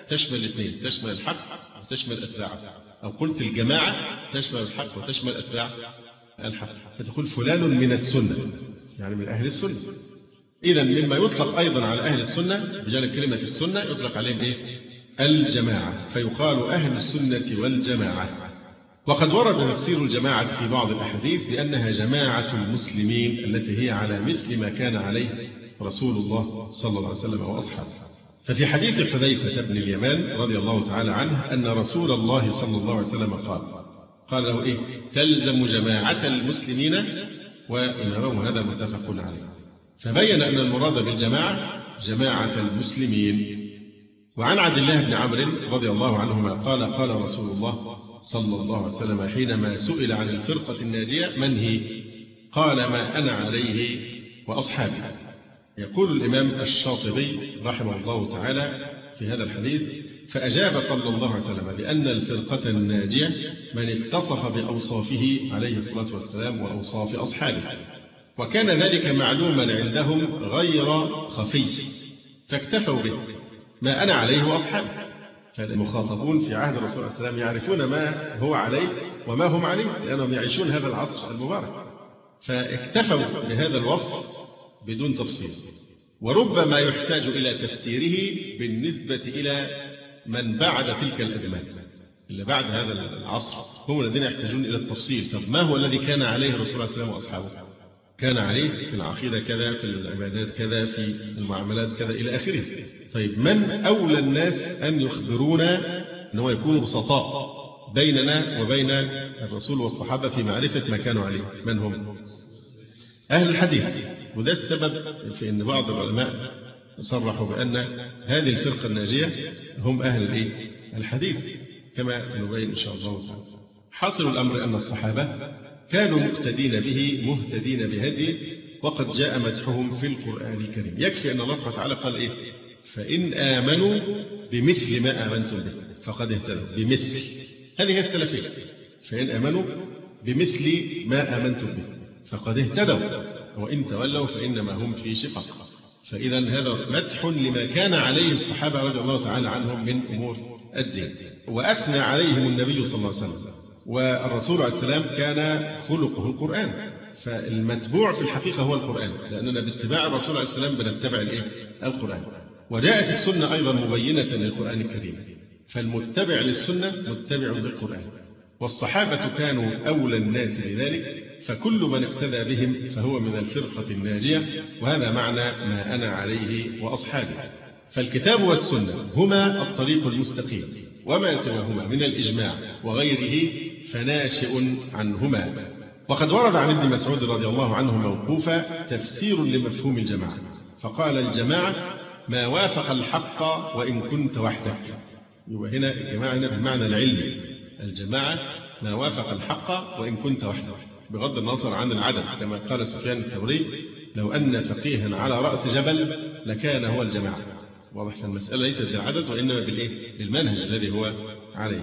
تشمل الاثنين، تشمل الحق وتشمل أتباعه، أو قلت الجماعة تشمل الحق وتشمل أتباع الحق، فتقول فلان من السنة، يعني من أهل السنة. إذا مما يطلق أيضا على أهل السنة بجانب كلمة السنة يطلق عليهم إيه؟ الجماعة، فيقال أهل السنة والجماعة. وقد ورد تفسير الجماعة في بعض الأحاديث بأنها جماعة المسلمين التي هي على مثل ما كان عليه رسول الله صلى الله عليه وسلم وأصحابه. ففي حديث حذيفة بن اليمان رضي الله تعالى عنه أن رسول الله صلى الله عليه وسلم قال له إيه؟ تلزم جماعة المسلمين وإمامهم، هذا متفق عليه. فبين أن المراد بالجماعة جماعة المسلمين. وعن عبد الله بن عمرو رضي الله عنهما قال رسول الله صلى الله عليه وسلم حينما سئل عن الفرقة الناجية من هي؟ قال ما أنا عليه وأصحابي. يقول الإمام الشاطبي رحمه الله تعالى في هذا الحديث فأجاب صلى الله عليه وسلم بأن الفرقة الناجية من اتصف بأوصافه عليه الصلاة والسلام وأوصاف أصحابه، وكان ذلك معلوما عندهم غير خفي فاكتفوا به ما أنا عليه وأصحابي. فالمخاطبون في عهد الرسول صلى الله عليه وسلم يعرفون ما هو عليه وما هم عليه، لأنهم يعيشون هذا العصر المبارك، فاكتفوا بهذا الوصف بدون تفصيل. وربما يحتاج إلى تفسيره بالنسبة إلى من بعد تلك الأزمان، اللي بعد هذا العصر هم الذين يحتاجون إلى التفصيل. طب ما هو الذي كان عليه الرسول صلى الله عليه وسلم وأصحابه؟ كان عليه في العقيدة كذا، في العبادات كذا، في المعاملات كذا إلى آخره. طيب من أولى الناس أن يخبرونا أنه يكونوا بسطاء بيننا وبين الرسول والصحابة في معرفة ما كانوا عليه؟ من هم؟ أهل الحديث. وده السبب في أن بعض العلماء صرحوا بأن هذه الفرقة الناجية هم أهل الحديث كما سنبين إن شاء الله تعالى. حاصل الأمر أن الصحابة كانوا مقتدين به مهتدين بهديه، وقد جاء مدحهم في القرآن الكريم. يكفي أن الله سبحانه وتعالى قال فإن آمنوا بمثل ما آمنتم به فقد اهتدوا. بمثل، هذه هي السلفية، فإن آمنوا بمثل ما آمنتم به فقد اهتدوا وإن تولوا فإنما هم في شقاق. فإذا هذا مدح لما كان عليه الصحابة رضي الله تعالى عنهم من أمور الدين، وأثنى عليهم النبي صلى الله عليه وسلم. والرسول عليه السلام كان خلقه القرآن، فالمتبوع في الحقيقة هو القرآن، لأننا باتباع الرسول عليه السلام بنتبع القرآن. وجاءت السنة أيضا مبينة للقرآن الكريم، فالمتبع للسنة متبع للقرآن. والصحابة كانوا أولى الناس بذلك، فكل من اقتدى بهم فهو من الفرقة الناجية، وهذا معنى ما أنا عليه وأصحابي. فالكتاب والسنة هما الطريق المستقيم، وما سواهما من الإجماع وغيره فناشئ عنهما. وقد ورد عن ابن مسعود رضي الله عنه موقوفا تفسير لمفهوم الجماعة، فقال الجماعة ما وافق الحق وإن كنت وحدك. يبقى هنا الجماعة هنا بالمعنى العلمي، الجماعة ما وافق الحق وإن كنت وحدك، بغض النظر عن العدد، كما قال سفيان الثوري لو أن فقيها على رأس جبل لكان هو الجماعة. واضح المسألة ليست بالعدد وإنما بالمنهج الذي هو عليه.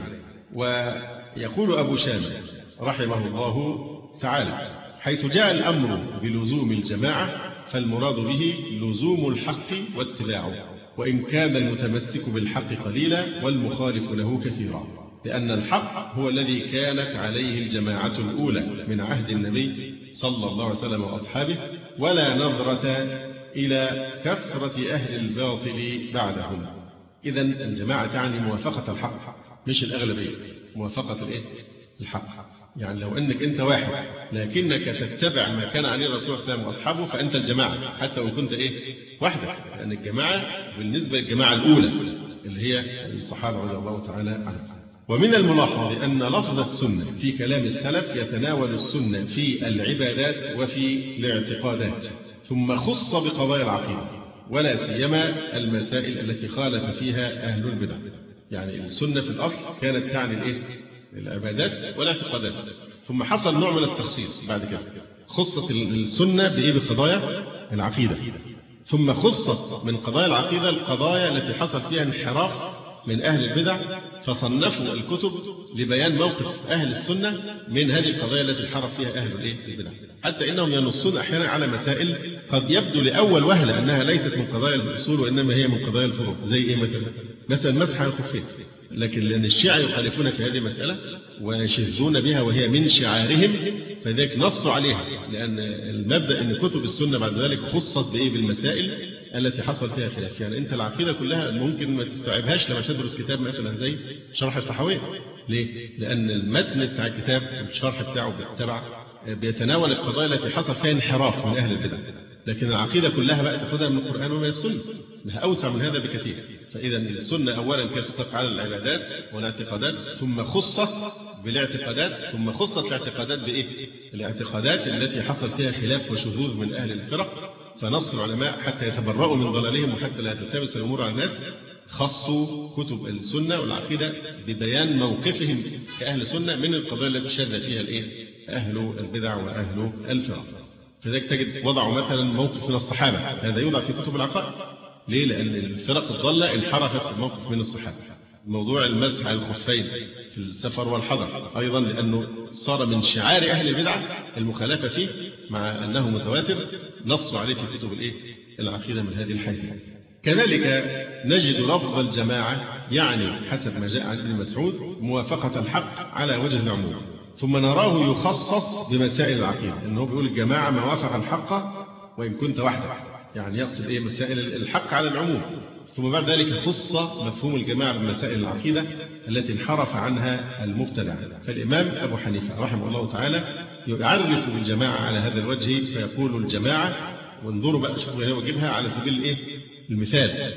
ويقول أبو شامة رحمه الله تعالى حيث جاء الأمر بلزوم الجماعة فالمراد به لزوم الحق واتباعه، وإن كان المتمسك بالحق قليلا والمخالف له كثيرا، لأن الحق هو الذي كانت عليه الجماعة الأولى من عهد النبي صلى الله عليه وسلم وأصحابه، ولا نظرة إلى كثرة أهل الباطل بعدهم. إذن الجماعة تعني موافقة الحق مش الأغلبية، موافقة الحق. يعني لو أنك أنت واحد لكنك تتبع ما كان عليه الرسول صلى الله عليه وسلم وأصحابه فأنت الجماعة، حتى لو كنت وحدك، لأن الجماعة بالنسبة للجماعة الأولى اللي هي الصحابة رضي الله تعالى عنهم. ومن الملاحظ أن لفظ السنة في كلام السلف يتناول السنة في العبادات وفي الاعتقادات، ثم خص بقضايا العقيدة ولا سيما المسائل التي خالف فيها أهل البدع. يعني السنة في الأصل كانت تعني العبادات والاعتقادات، ثم حصل نوع من التخصيص بعد كده، خصت السنة بقضايا العقيدة، ثم خصت من قضايا العقيدة القضايا التي حصل فيها انحراف من أهل البدع، فصنفوا الكتب لبيان موقف أهل السنة من هذه القضايا التي انحرف فيها أهل البدع، حتى إنهم ينصون أحيانا على مسائل قد يبدو لأول وهلة أنها ليست من قضايا الأصول وإنما هي من قضايا الفروع. زي مثلا مثلا مسح على الخفين، لكن لأن الشيعة يخالفون في هذه المسألة ويشذون بها وهي من شعارهم، فذلك نصوا عليها، لأن المبدأ أن كتب السنة بعد ذلك خصت بإيه؟ بالمسائل التي حصل فيها خلاف. يعني أنت العقيدة كلها ممكن ما تستوعبهاش لما تدرس كتاب مثلا زي شرح الطحاوية. ليه؟ لأن المتن بتاع الكتاب الشرح بتاعه بيتناول القضايا التي حصل فيها انحراف من أهل البدع، لكن العقيدة كلها بقى تاخدها من القرآن ومن السنة، لها أوسع من هذا بكثير. فإذا السنة أولا كانت تطلق على العبادات والاعتقادات، ثم خصت بالاعتقادات، ثم خصت الاعتقادات بإيه؟ الاعتقادات التي حصل فيها خلاف وشذوذ من أهل الفرق، فنص العلماء حتى يتبرؤوا من ضلالهم وحتى لا تلتبس الأمور على الناس خصوا كتب السنة والعقيدة ببيان موقفهم كأهل سنة من القضايا التي شذ فيها الإيه؟ أهل البدع وأهل الفرق. فذلك تجد وضعوا مثلا موقف من الصحابة، هذا يوضع في كتب العقائد. ليه؟ لأن الفرق الضالة انحرفت في الموقف من الصحابة. موضوع المسح على الخفين في السفر والحضر أيضا لأنه صار من شعار أهل البدع المخالفة فيه، مع أنه متواتر نصوا عليه في كتب العقيدة من هذه الحيثية. كذلك نجد لفظ الجماعة يعني حسب ما جاء عن ابن مسعود موافقة الحق على وجه العموم، ثم نراه يخصص بمسائل العقيدة، أنه بيقول الجماعة ما وافق الحق وإن كنت وحدك، يعني يقصد إيه؟ مسائل الحق على العموم. ثم بعد ذلك خص مفهوم الجماعة بمسائل العقيدة التي انحرف عنها المبتدع. فالإمام أبو حنيفة رحمه الله تعالى يعرف بالجماعة على هذا الوجه، فيقول الجماعة، وانظروا بقى شوفوا هنا وجبها على سبيل الإيه؟ المثال.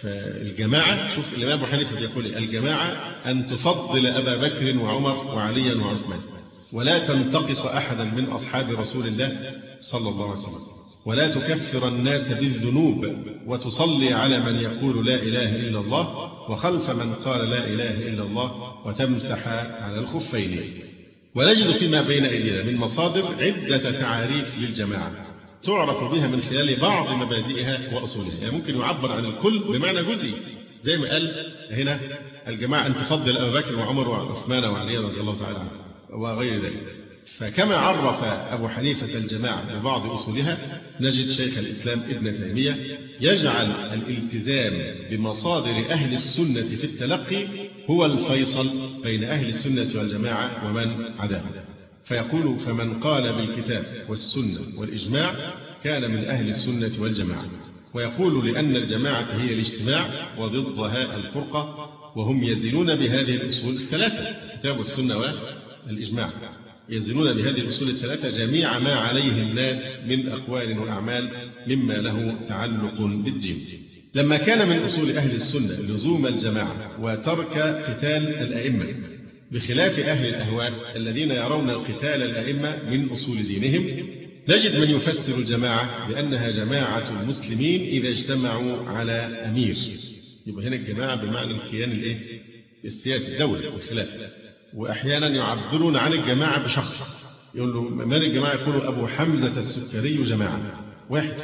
فالجماعة، شوف الإمام أبو حنيفة بيقول الجماعة أن تفضل أبا بكر وعمر وعليا وعثمان، ولا تنتقص أحدا من أصحاب رسول الله صلى الله عليه وسلم، ولا تكفر الناس بالذنوب، وتصلي على من يقول لا إله إلا الله وخلف من قال لا إله إلا الله، وتمسح على الخفين. ونجد فيما بين أيدينا من مصادر عدة تعاريف للجماعة تعرف بها من خلال بعض مبادئها وأصولها. يعني ممكن يعبر عن الكل بمعنى جزئي، زي ما قال هنا الجماعة أن تفضل أبا بكر وعمر وعثمان وعلي رضي الله تعالى عنه وغير ذلك. فكما عرف أبو حنيفة الجماعة ببعض أصولها، نجد شيخ الإسلام ابن تيمية يجعل الالتزام بمصادر أهل السنة في التلقي هو الفيصل بين أهل السنة والجماعة ومن عداهم، فيقول فمن قال بالكتاب والسنة والإجماع كان من أهل السنة والجماعة. ويقول لأن الجماعة هي الاجتماع وضدها الفرقة، وهم يزنون بهذه الأصول الثلاثة، الكتاب والسنة والإجماع، يزنون بهذه الأصول الثلاثة جميع ما عليه الناس من أقوال وأعمال مما له تعلق بالدين. لما كان من أصول أهل السنة لزوم الجماعة وترك قتال الأئمة، بخلاف أهل الأهواء الذين يرون قتال الأئمة من أصول دينهم، نجد من يفسر الجماعة بأنها جماعة المسلمين إذا اجتمعوا على أمير. يبقى هنا الجماعة بمعنى الكيان السياسي، الدولة والخلافة. وأحيانا يعبرون عن الجماعة بشخص، يقول له من الجماعة؟ يقولوا أبو حمزة السكري جماعة واحد،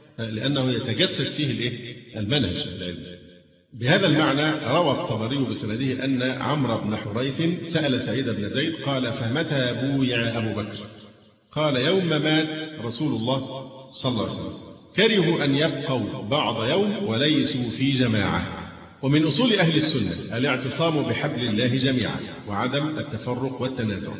لأنه يتجسد فيه المنهج العلمي. بهذا المعنى روى الطبري بسنده أن عمرو بن حريث سأل سعيد بن زيد قال فمتى بويع أبو بكر؟ قال يوم مات رسول الله صلى الله عليه وسلم، كرهوا أن يبقوا بعض يوم وليسوا في جماعة. ومن أصول أهل السنة الاعتصام بحبل الله جميعا وعدم التفرق والتنازع.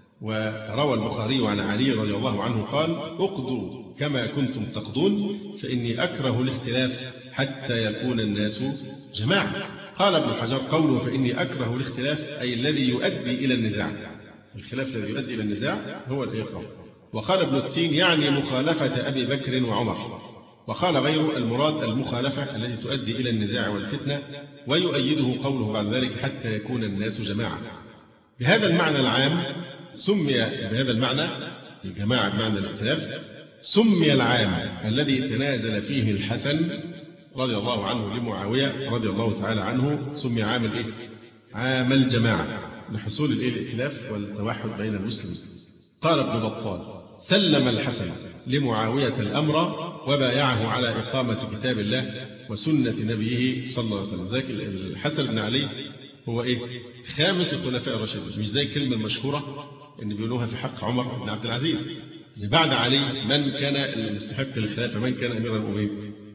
وروى البخاري عن علي رضي الله عنه قال اقضوا كما كنتم تقضون فإني أكره الاختلاف حتى يكون الناس جماعة. قال ابن حجر قوله فإني أكره الاختلاف أي الذي يؤدي إلى النزاع، الخلاف الذي يؤدي إلى النزاع هو الإيقاع. وقال ابن التين يعني مخالفة أبي بكر وعمر. وقال غيره المراد المخالفة التي تؤدي إلى النزاع والفتنة، ويؤيده قوله بعد ذلك حتى يكون الناس جماعة. بهذا المعنى العام سمي بهذا المعنى الجماعة بمعنى الائتلاف، سمي العام الذي تنازل فيه الحسن رضي الله عنه لمعاوية رضي الله تعالى عنه سمي عام عام الجماعة لحصول الائتلاف والتوحد بين المسلمين. قال ابن بطال سلم الحسن لمعاوية الأمر وبايعه على إقامة كتاب الله وسنة نبيه صلى الله عليه وسلم. ذاك الحسن بن علي هو خامس الخلفاء الراشدين، مش زي الكلمة المشهورة اللي بيقولوها في حق عمر بن عبد العزيز بعد علي من كان المستحق للخلافة، من كان أمير المؤمنين؟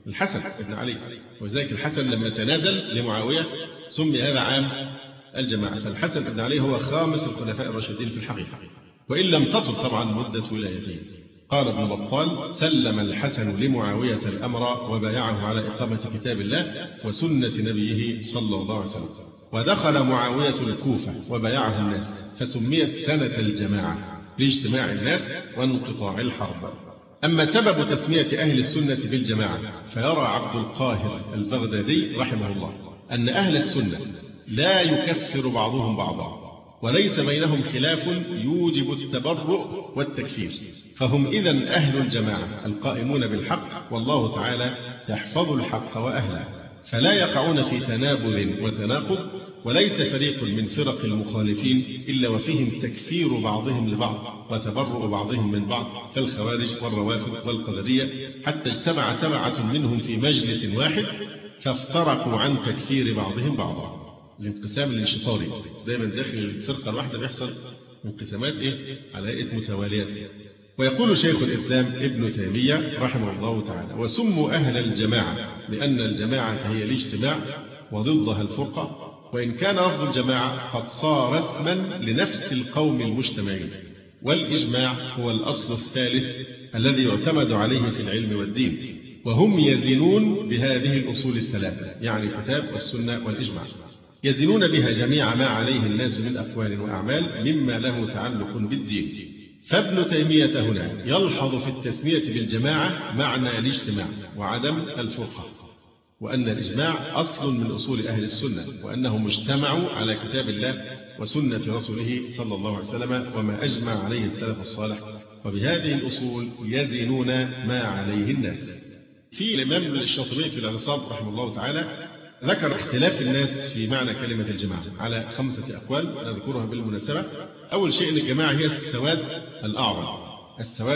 الحسن بن علي، وذلك الحسن لما تنازل لمعاوية سمي هذا عام الجماعة. فالحسن بن علي هو خامس الخلفاء الراشدين في الحقيقة، وإن لم تطل طبعا مدة ولايته. قال ابن بطال: سلم الحسن لمعاوية الأمر وبايعه على إقامة كتاب الله وسنة نبيه صلى الله عليه وسلم. ودخل معاوية الكوفة وبايعه الناس، فسميت سنة الجماعة لاجتماع الناس وانقطاع الحرب. أما سبب تسمية أهل السنة بالجماعة فيرى عبد القاهر البغدادي رحمه الله أن أهل السنة لا يكفر بعضهم بعضا، وليس بينهم خلاف يوجب التبرؤ والتكفير، فهم إذن أهل الجماعة القائمون بالحق، والله تعالى يحفظ الحق وأهله، فلا يقعون في تنابذ وتناقض. وليس فريق من فرق المخالفين إلا وفيهم تكفير بعضهم لبعض وتبرؤ بعضهم من بعض، كالخوارج والروافض والقدرية، حتى اجتمع 7 منهم في مجلس واحد فافترقوا عن تكفير بعضهم بعضا. الانقسام الانشطاري دائما داخل الفرقة الواحدة بيحصل انقسامات على هيئة متواليات. ويقول شيخ الإسلام ابن تيمية رحمه الله تعالى: وسموا أهل الجماعة لأن الجماعة هي الاجتماع وضدها الفرقة، وإن كان لفظ الجماعة قد صار اسما لنفس القوم المجتمعين، والإجماع هو الأصل الثالث الذي يعتمد عليه في العلم والدين، وهم يزنون بهذه الأصول الثلاثة، يعني الكتاب والسنة والإجماع، يزنون بها جميع ما عليه الناس من أقوال وأعمال مما له تعلق بالدين. فابن تيمية هنا يلحظ في التسمية بالجماعة معنى الاجتماع وعدم الفرقة، وأن الإجماع أصل من أصول أهل السنة، وأنهم اجتمعوا على كتاب الله وسنة رسوله صلى الله عليه وسلم وما أجمع عليه السلف الصالح، وبهذه الأصول يزنون ما عليه الناس. في الإمام الشاطبي في الاعتصام رحمه الله تعالى ذكر اختلاف الناس في معنى كلمة الجماعة على 5 أقوال أذكرها بالمناسبة. أول شيء أن الجماعة هي السواد الأعظم. السواد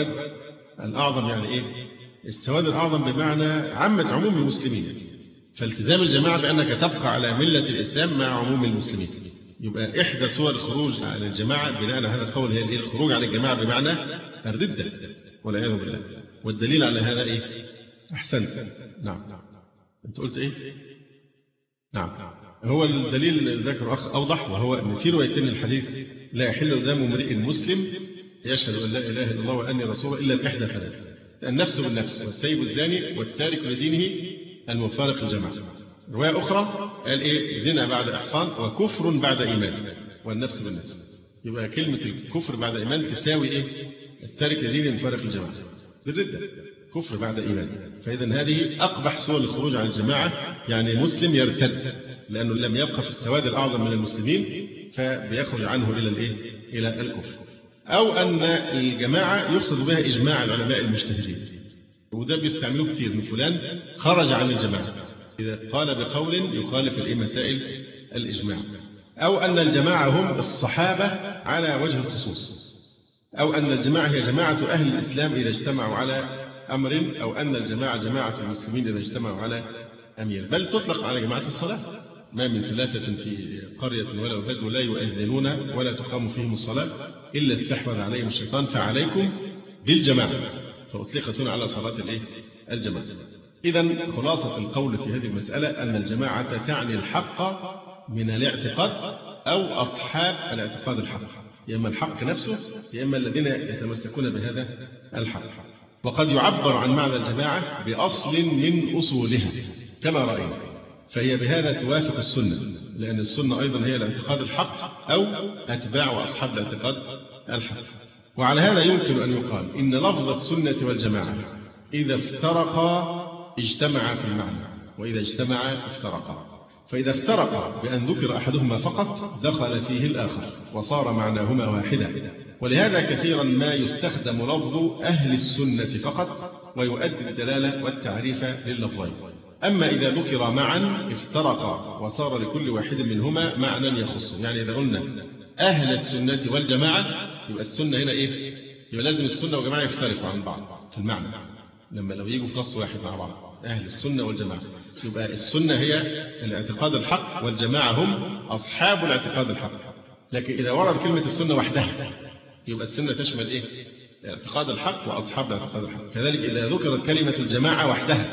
الأعظم يعني إيه؟ السواد الأعظم بمعنى عامة عموم المسلمين، فالتزام الجماعة بأنك تبقى على ملة الإسلام مع عموم المسلمين. يبقى إحدى صور الخروج عن الجماعة بناء على هذا القول هي الخروج عن الجماعة بمعنى الردة والعياذ بالله. والدليل على هذا إيه؟ أحسنت. نعم. أنت قلت إيه؟ نعم. هو الدليل ذكر أخ أوضح، وهو أن في روايتين الحديث: لا يحل دم امرئ مسلم يشهد أن لا إله إلا الله وأني رسول إلا بإحدى 3: النفس بالنفس، والسيب الزاني، والتارك لدينه، المفارق الجماعة. رواية أخرى قال إيه؟ زنا بعد إحصان، وكفر بعد إيمان، والنفس بالنفس. يبقى كلمة الكفر بعد إيمان تساوي إيه؟ التارك لدينه المفارق الجماعة بالردة، كفر بعد إيمان. فإذا هذه أقبح صور الخروج عن الجماعة، يعني مسلم يرتد لأنه لم يبقى في السواد الأعظم من المسلمين فبيخرج عنه إلى الإيه؟ إلى الكفر. أو أن الجماعة يقصد بها إجماع العلماء المجتهدين، وده بيستعملوه كتير، من فلان خرج عن الجماعة إذا قال بقول يخالف مسائل الإجماع. أو أن الجماعة هم الصحابة على وجه الخصوص، أو أن الجماعة هي جماعة أهل الإسلام إذا اجتمعوا على أمر، أو أن الجماعة جماعة المسلمين إذا اجتمعوا على أمير. بل تطلق على جماعة الصلاة: ما من 3 في قرية ولا بدو لا يؤذنون ولا تقام فيهم الصلاة إلا استحوذ عليهم الشيطان فعليكم بالجماعة، فأطلقت هنا على صلاة الجماعة. إذن خلاصة القول في هذه المسألة أن الجماعة تعني الحق من الاعتقاد أو أصحاب الاعتقاد الحق، يا إما الحق نفسه يا إما الذين يتمسكون بهذا الحق. وقد يعبر عن معنى الجماعة بأصل من أصولها كما رأينا، فهي بهذا توافق السنة، لأن السنة أيضا هي الاعتقاد الحق أو أتباع وأصحاب الاعتقاد الحق. وعلى هذا يمكن أن يقال إن لفظ السنة والجماعة إذا افترقا اجتمعا في المعنى، وإذا اجتمعا افترقا. فإذا افترقا بأن ذكر أحدهما فقط دخل فيه الآخر وصار معناهما واحدا. ولهذا كثيرا ما يستخدم لفظ أهل السنة فقط ويؤدي الدلالة والتعريف لللفظين. أما إذا ذكر معا افترقا وصار لكل واحد منهما معنى يخصه. يعني إذا قلنا أهل السنة والجماعة يبقى السنة هنا إيه؟ يبقى لازم السنة والجماعة يفترقوا عن بعض في المعنى، لما لو يجوا في نص واحد مع بعض أهل السنة والجماعة، يبقى السنة هي الاعتقاد الحق والجماعة هم أصحاب الاعتقاد الحق. لكن إذا ورد كلمة السنة وحدها يبقى السنة تشمل إيه؟ الاعتقاد الحق وأصحاب الاعتقاد الحق. كذلك إذا ذكرت كلمة الجماعة وحدها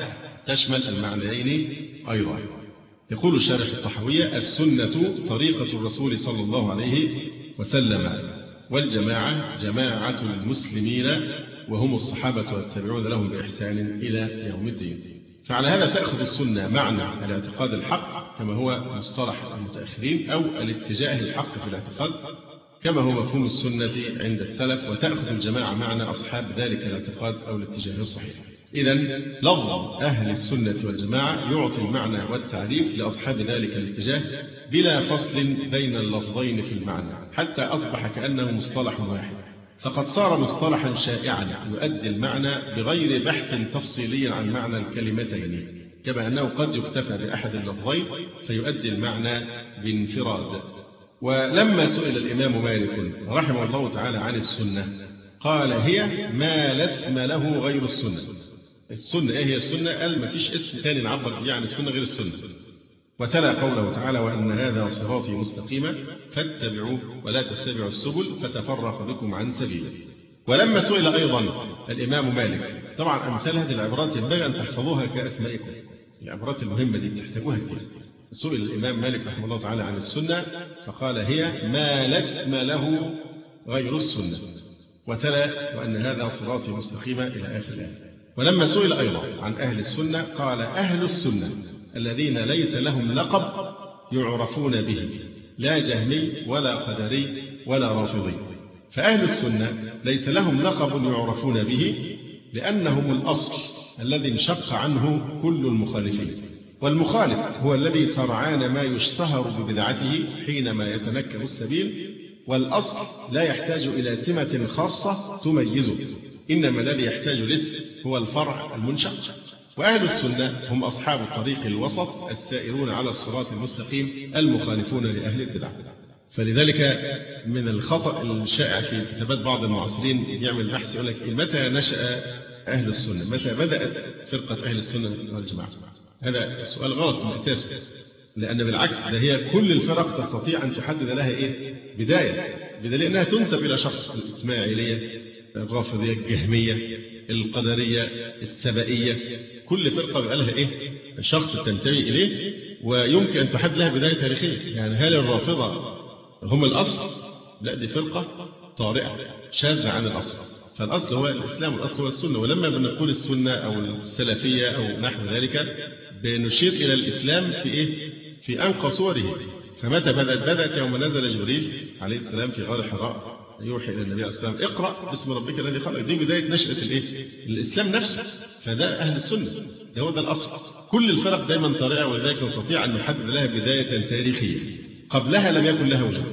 تشمل المعنيين أيضا. يقول شارح الطحاوية: السنة طريقة الرسول صلى الله عليه وسلم، والجماعة جماعة المسلمين وهم الصحابة والتابعون لهم بإحسان إلى يوم الدين. فعلى هذا تأخذ السنة معنى الاعتقاد الحق كما هو مصطلح المتأخرين، أو الاتجاه الحق في الاعتقاد كما هو مفهوم السنة عند السلف، وتأخذ الجماعة معنى أصحاب ذلك الاعتقاد أو الاتجاه الصحيح. إذن لفظ أهل السنة والجماعة يعطي المعنى والتعريف لأصحاب ذلك الاتجاه بلا فصل بين اللفظين في المعنى، حتى أصبح كأنه مصطلح واحد، فقد صار مصطلحا شائعا يؤدي المعنى بغير بحث تفصيلي عن معنى الكلمتين، كما أنه قد يكتفى بأحد اللفظين فيؤدي المعنى بانفراد. ولما سئل الإمام مالك رحمه الله تعالى عن السنة قال: هي ما لثم له غير السنة. السنة إيه هي السنة؟ قال ما فيش اسم ثاني نعبر به عن السنة غير السنة. وتلا قوله تعالى: وأن هذا صراطي مستقيما فاتبعوه ولا تتبعوا السبل فتفرق بكم عن سبيله. ولما سئل أيضا الإمام مالك، طبعا أمثال هذه العبارات ينبغي أن تحفظوها كأسمائكم، العبارات المهمة دي بتحتاجوها كتير. سئل الإمام مالك رحمه الله تعالى عن السنة فقال: هي ما لثم له غير السنة. وتلا: وأن هذا صراطي مستقيما إلى آخر الآية. ولما سئل أيضا عن أهل السنة قال: أهل السنة الذين ليس لهم لقب يعرفون به، لا جهمي ولا قدري ولا رافضي. فأهل السنة ليس لهم لقب يعرفون به لأنهم الأصل الذي انشق عنه كل المخالفين، والمخالف هو الذي سرعان ما يشتهر ببدعته حينما يتنكر السبيل، والأصل لا يحتاج إلى سمة خاصة تميزه، إنما الذي يحتاج الاسم هو الفرع المنشق. وأهل السنة هم أصحاب الطريق الوسط السائرون على الصراط المستقيم المخالفون لأهل البدع. فلذلك من الخطأ الشائع في كتابات بعض المعاصرين يعمل بحث يقول لك: متى نشأ أهل السنة؟ متى بدأت فرقة أهل السنة والجماعة؟ هذا السؤال غلط من أساسه، لأن بالعكس ده هي كل الفرق تستطيع أن تحدد لها بداية، بدليل أنها تنسب إلى شخص: الإسماعيلية، الرافضية، الجهمية، القدرية، السبائية. كل فرقة بيبقى لها شخص تنتمي إليه ويمكن أن تحدد لها بداية تاريخية. يعني هل الرافضة هم الأصل؟ لا، دي فرقة طارئة شاذة عن الأصل. فالأصل هو الإسلام والأصل هو السنة. ولما بنقول السنة أو السلفية أو نحو ذلك بنشير إلى الإسلام في أنقى صوره. فمتى بدأت يوم نزل جبريل عليه السلام في غار حراء يوحي إلى النبي عليه السلام: اقرأ باسم ربك الذي خلق. دي بداية نشأة الإسلام نفسه. فده أهل السنة، ده هو ده الأصل. كل الفرق دايما طارئة، ولذلك نستطيع أن نحدد لها بداية تاريخية قبلها لم يكن لها وجود.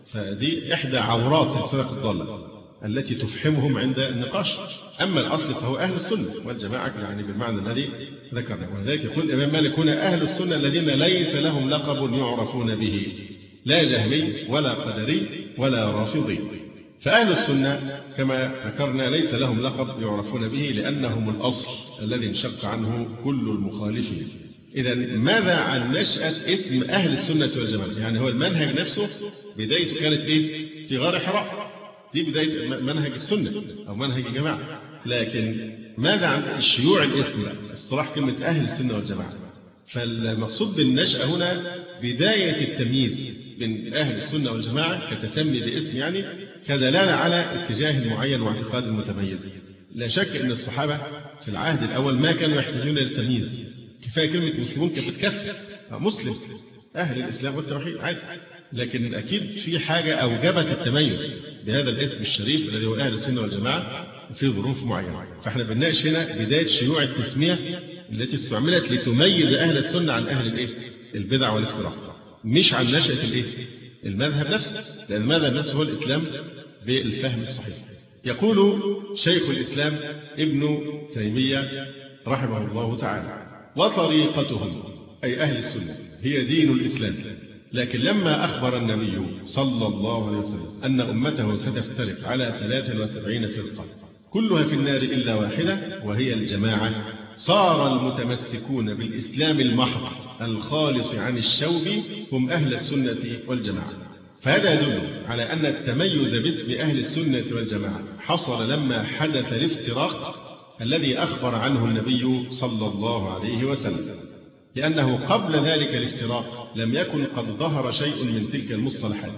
فدي إحدى عورات الفرق الضالة التي تفحمهم عند النقاش. أما الأصل فهو أهل السنة والجماعة، يعني بالمعنى الذي ذكرنا. ولذلك يقول الإمام مالك هنا: أهل السنة الذين ليس لهم لقب يعرفون به، لا جهمي ولا قدري ولا رافضي. فأهل السنة كما ذكرنا ليس لهم لقب يعرفون به لأنهم الأصل الذي انشق عنه كل المخالفين. إذن ماذا عن نشأة اسم أهل السنة والجماعة؟ يعني هو المنهج نفسه بدايته كانت في غار حراء، دي بداية منهج السنة أو منهج الجماعة. لكن ماذا عن شيوع الاسم، اصطلاح كلمة أهل السنة والجماعة؟ فالمقصود بالنشأة هنا بداية التمييز بين أهل السنة والجماعة كتسمي باسم، يعني كدلالة على اتجاه معين واعتقاد متميز. لا شك أن الصحابة في العهد الأول ما كانوا يحتاجون للتمييز، كفاية كلمة مسلمون كانت تكفي، مسلم أهل الإسلام والتوحيد عادي. لكن أكيد في حاجة أوجبت التميز بهذا الاسم الشريف الذي هو أهل السنة والجماعة في ظروف معينة. فإحنا بنناقش هنا بداية شيوع التسمية التي استعملت لتميز أهل السنة عن أهل البدع والافتراء، مش عن نشأة المذهب نفسه، لأن المذهب نفسه هو الإسلام بالفهم الصحيح. يقول شيخ الإسلام ابن تيمية رحمه الله تعالى: وطريقتهم أي أهل السنة هي دين الإسلام. لكن لما أخبر النبي صلى الله عليه وسلم أن أمته ستفترق على 73 فرقة كلها في النار إلا واحدة وهي الجماعة، صار المتمسكون بالإسلام المحض الخالص عن الشوب هم أهل السنة والجماعة. فهذا يدل على أن التميز باسم أهل السنة والجماعة حصل لما حدث الافتراق الذي أخبر عنه النبي صلى الله عليه وسلم، لأنه قبل ذلك الافتراق لم يكن قد ظهر شيء من تلك المصطلحات،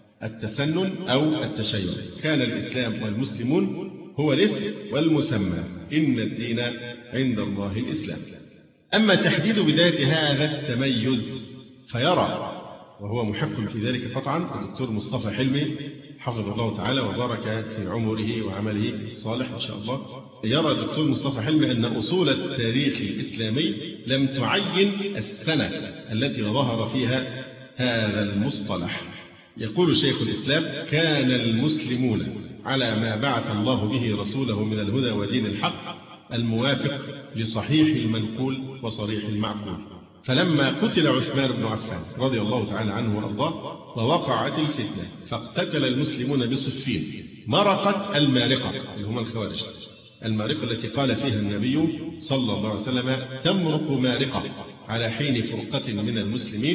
التسنن أو التشيع. كان الإسلام والمسلمون هو الاسم والمسمى، إن الدين عند الله الإسلام. أما تحديد بداية هذا التميز فيرى، وهو محق في ذلك قطعا، الدكتور مصطفى حلمي حفظه الله تعالى وبارك في عمره وعمله الصالح إن شاء الله، يرى الدكتور مصطفى حلمي أن أصول التاريخ الإسلامي لم تعين السنة التي ظهر فيها هذا المصطلح. يقول شيخ الإسلام: كان المسلمون على ما بعث الله به رسوله من الهدى ودين الحق الموافق لصحيح المنقول وصريح المعقول. فلما قتل عثمان بن عفان رضي الله تعالى عنه وأرضاه ووقعت الفتنة فاقتتل المسلمون بصفين، مرقت المارقة اللي هم الخوارج، المارقة التي قال فيها النبي صلى الله عليه وسلم: تمرق مارقة على حين فرقة من المسلمين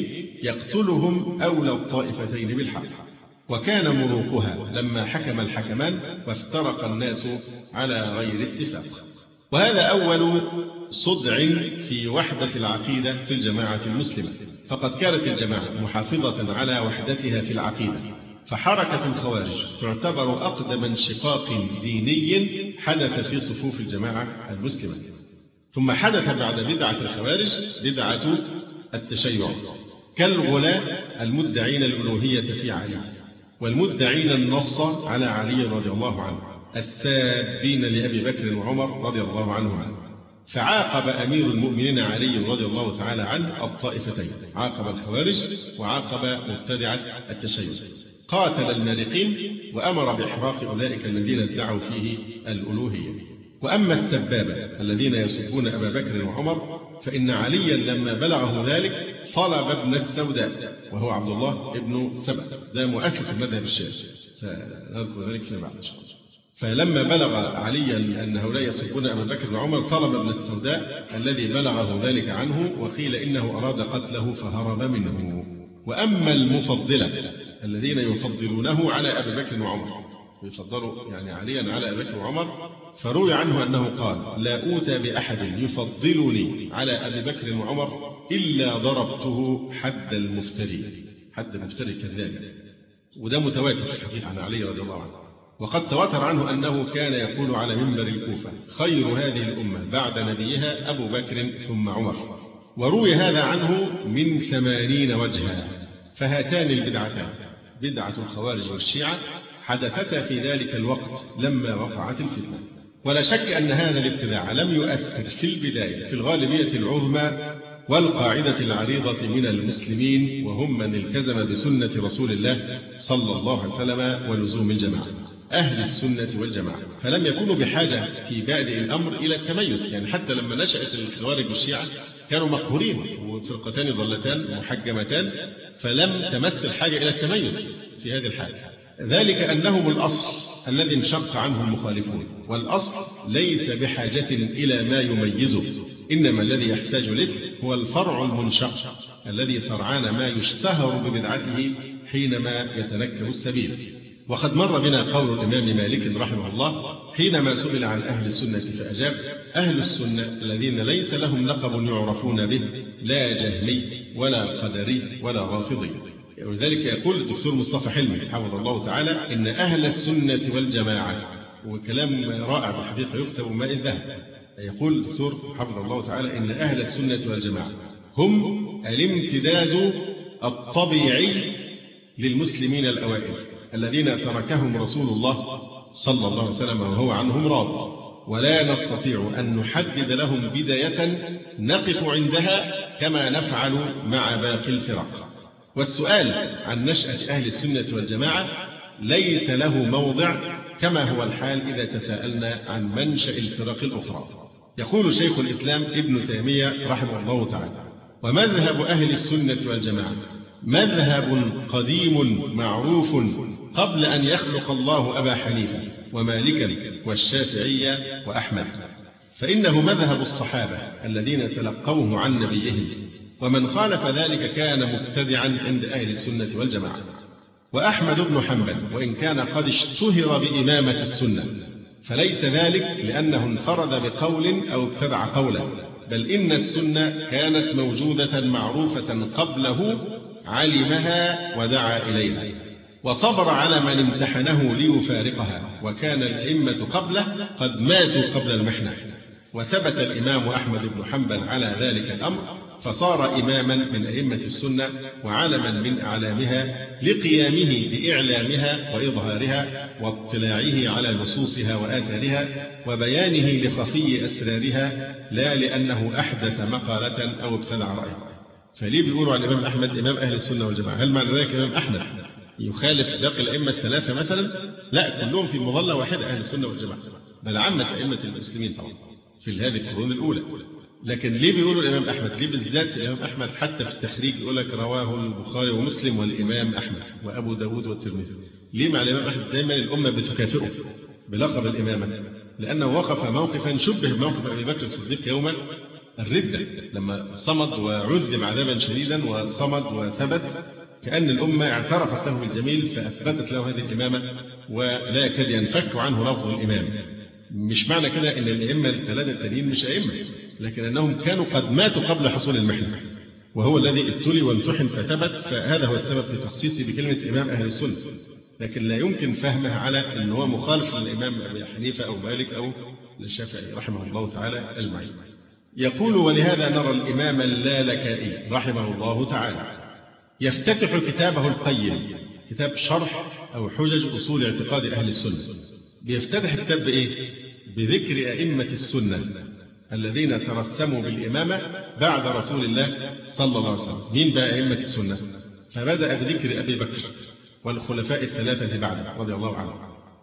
يقتلهم أولى الطائفتين بالحق. وكان مروقها لما حكم الحكمان وافترق الناس على غير اتفاق. وهذا أول صدع في وحدة العقيدة في الجماعة المسلمة، فقد كانت الجماعة محافظة على وحدتها في العقيدة، فحركة الخوارج تعتبر أقدم انشقاق ديني حدث في صفوف الجماعة المسلمة. ثم حدث بعد بدعة الخوارج بدعة التشيع، كالغلاة المدعين الألوهية في علي، والمدعين النص على علي رضي الله عنه، السابين لأبي بكر وعمر رضي الله عنهما. فعاقب أمير المؤمنين علي رضي الله تعالى عنه الطائفتين، عاقب الخوارج وعاقب مبتدعة التشيع، قاتل المارقين وأمر بإحراق أولئك الذين ادعوا فيه الألوهية. وأما السبابة الذين يسبون أبا بكر وعمر فإن عليا لما بلغه ذلك طلب ابن السوداء وهو عبد الله ابن سبأ، ده مؤسس المذهب الشيعي، سنذكر ذلك فيما بعد. فلما بلغ عليا أن هؤلاء يسبون أبا بكر وعمر طلب ابن السوداء الذي بلغه ذلك عنه، وقيل إنه أراد قتله فهرب منه. وأما المفضلة الذين يفضلونه على أبي بكر وعمر، يفضلوا يعني عليا على أبي بكر وعمر، فروي عنه أنه قال: لا أوتى بأحد يفضلني على أبي بكر وعمر إلا ضربته حد المفتري، حد المفتري كذاب. وده متواتر في الحديث عن علي رضي الله عنه. وقد تواتر عنه أنه كان يقول على منبر الكوفة: خير هذه الأمة بعد نبيها أبو بكر ثم عمر. وروي هذا عنه من 80 وجها. فهاتان البدعتان، بدعة الخوارج والشيعة، حدثتا في ذلك الوقت لما وقعت الفتنة. ولا شك أن هذا الابتداع لم يؤثر في البداية في الغالبية العظمى والقاعدة العريضة من المسلمين، وهم من التزم بسنة رسول الله صلى الله عليه وسلم ولزوم الجماعة، أهل السنة والجماعة. فلم يكونوا بحاجة في بادئ الأمر إلى التميز، يعني حتى لما نشأت الخوارج والشيعة كانوا مقهورين وفرقتان ضلتان محجمتان، فلم تمثل الحاجة إلى التميز في هذه الحالة، ذلك أنهم الأصل الذي انشق عنه المخالفون، والأصل ليس بحاجة إلى ما يميزه، إنما الذي يحتاج له هو الفرع المنشق الذي سرعان ما يشتهر ببدعته حينما يتنكر السبيل. وقد مر بنا قول الإمام مالك رحمه الله حينما سئل عن أهل السنة فأجاب: أهل السنة الذين ليس لهم لقب يعرفون به، لا جهمي ولا قدري ولا رافضي. ولذلك يقول الدكتور مصطفى حلمي حفظه الله تعالى: إن أهل السنة والجماعة، وكلام رائع بالحقيقة يكتب ماء الذهب، يقول الدكتور حفظه الله تعالى: إن أهل السنة والجماعة هم الامتداد الطبيعي للمسلمين الأوائل الذين تركهم رسول الله صلى الله عليه وسلم وهو عنهم راض، ولا نستطيع أن نحدد لهم بداية نقف عندها كما نفعل مع باقي الفرق. والسؤال عن نشأة أهل السنة والجماعة ليس له موضع كما هو الحال إذا تساءلنا عن منشأ الفرق الأخرى. يقول شيخ الإسلام ابن تيمية رحمه الله تعالى: ومذهب أهل السنة والجماعة مذهب قديم معروف قبل أن يخلق الله أبا حنيفة ومالكا والشافعية وأحمد، فإنه مذهب الصحابة الذين تلقوه عن نبيهم، ومن خالف ذلك كان مبتدعا عند أهل السنة والجماعة. وأحمد بن حنبل وإن كان قد اشتهر بإمامة السنة، فليس ذلك لأنه انفرد بقول أو ابتدع قولا، بل إن السنة كانت موجودة معروفة قبله علمها ودعا إليها وصبر على من امتحنه ليفارقها، وكان الأئمة قبله قد ماتوا قبل المحنة. وثبت الإمام أحمد بن حنبل على ذلك الأمر، فصار إماما من أئمة السنة وعلما من أعلامها لقيامه بإعلامها وإظهارها واطلاعه على نصوصها وآثارها وبيانه لخفي أسرارها، لا لأنه أحدث مقالة أو ابتدع رأيه. فليه بيقولوا عن الإمام أحمد إمام أهل السنة والجماعة؟ هل معنى ذلك الإمام أحمد يخالف باقي الأئمة الثلاثة مثلا؟ لا، كلهم في مظلة واحدة أهل السنة والجماعة، بل عامة أئمة المسلمين طبعا في هذه القرون الأولى. لكن ليه بيقولوا الإمام أحمد؟ ليه بالذات الإمام أحمد؟ حتى في التخريج يقول لك رواه البخاري ومسلم والإمام أحمد وأبو داود والترمذي. ليه مع الإمام أحمد دائما الأمة بتكافئه بلقب الإمامة؟ لأنه وقف موقفا شبه بموقف أبي بكر الصديق يوم الردة لما صمد وعذب عذابا شديدا وصمد وثبت، كأن الأمة اعترفت له بالجميل فأثبتت له هذه الإمامة ولا يكاد ينفك عنه لفظ الإمام. مش معنى كده أن الأئمة الثلاثة التانيين مش أئمة، لكن أنهم كانوا قد ماتوا قبل حصول المحنة، وهو الذي ابتلي وامتحن فثبت، فهذا هو السبب في تخصيصه بكلمة إمام أهل السنة. لكن لا يمكن فهمها على أنه هو مخالف للإمام أبي حنيفة أو مالك أو للشافعي رحمه الله تعالى أجمعين. يقول: ولهذا نرى الإمام اللالكائي رحمه الله تعالى يفتتح كتابه القيم، كتاب شرح أو حجج أصول اعتقاد أهل السنة، بيفتتح كتاب بإيه؟ بذكر أئمة السنة الذين ترسموا بالإمامة بعد رسول الله صلى الله عليه وسلم. مين بقى أئمة السنة؟ فبدأ بذكر أبي بكر والخلفاء الثلاثة بعده رضي الله عنهم،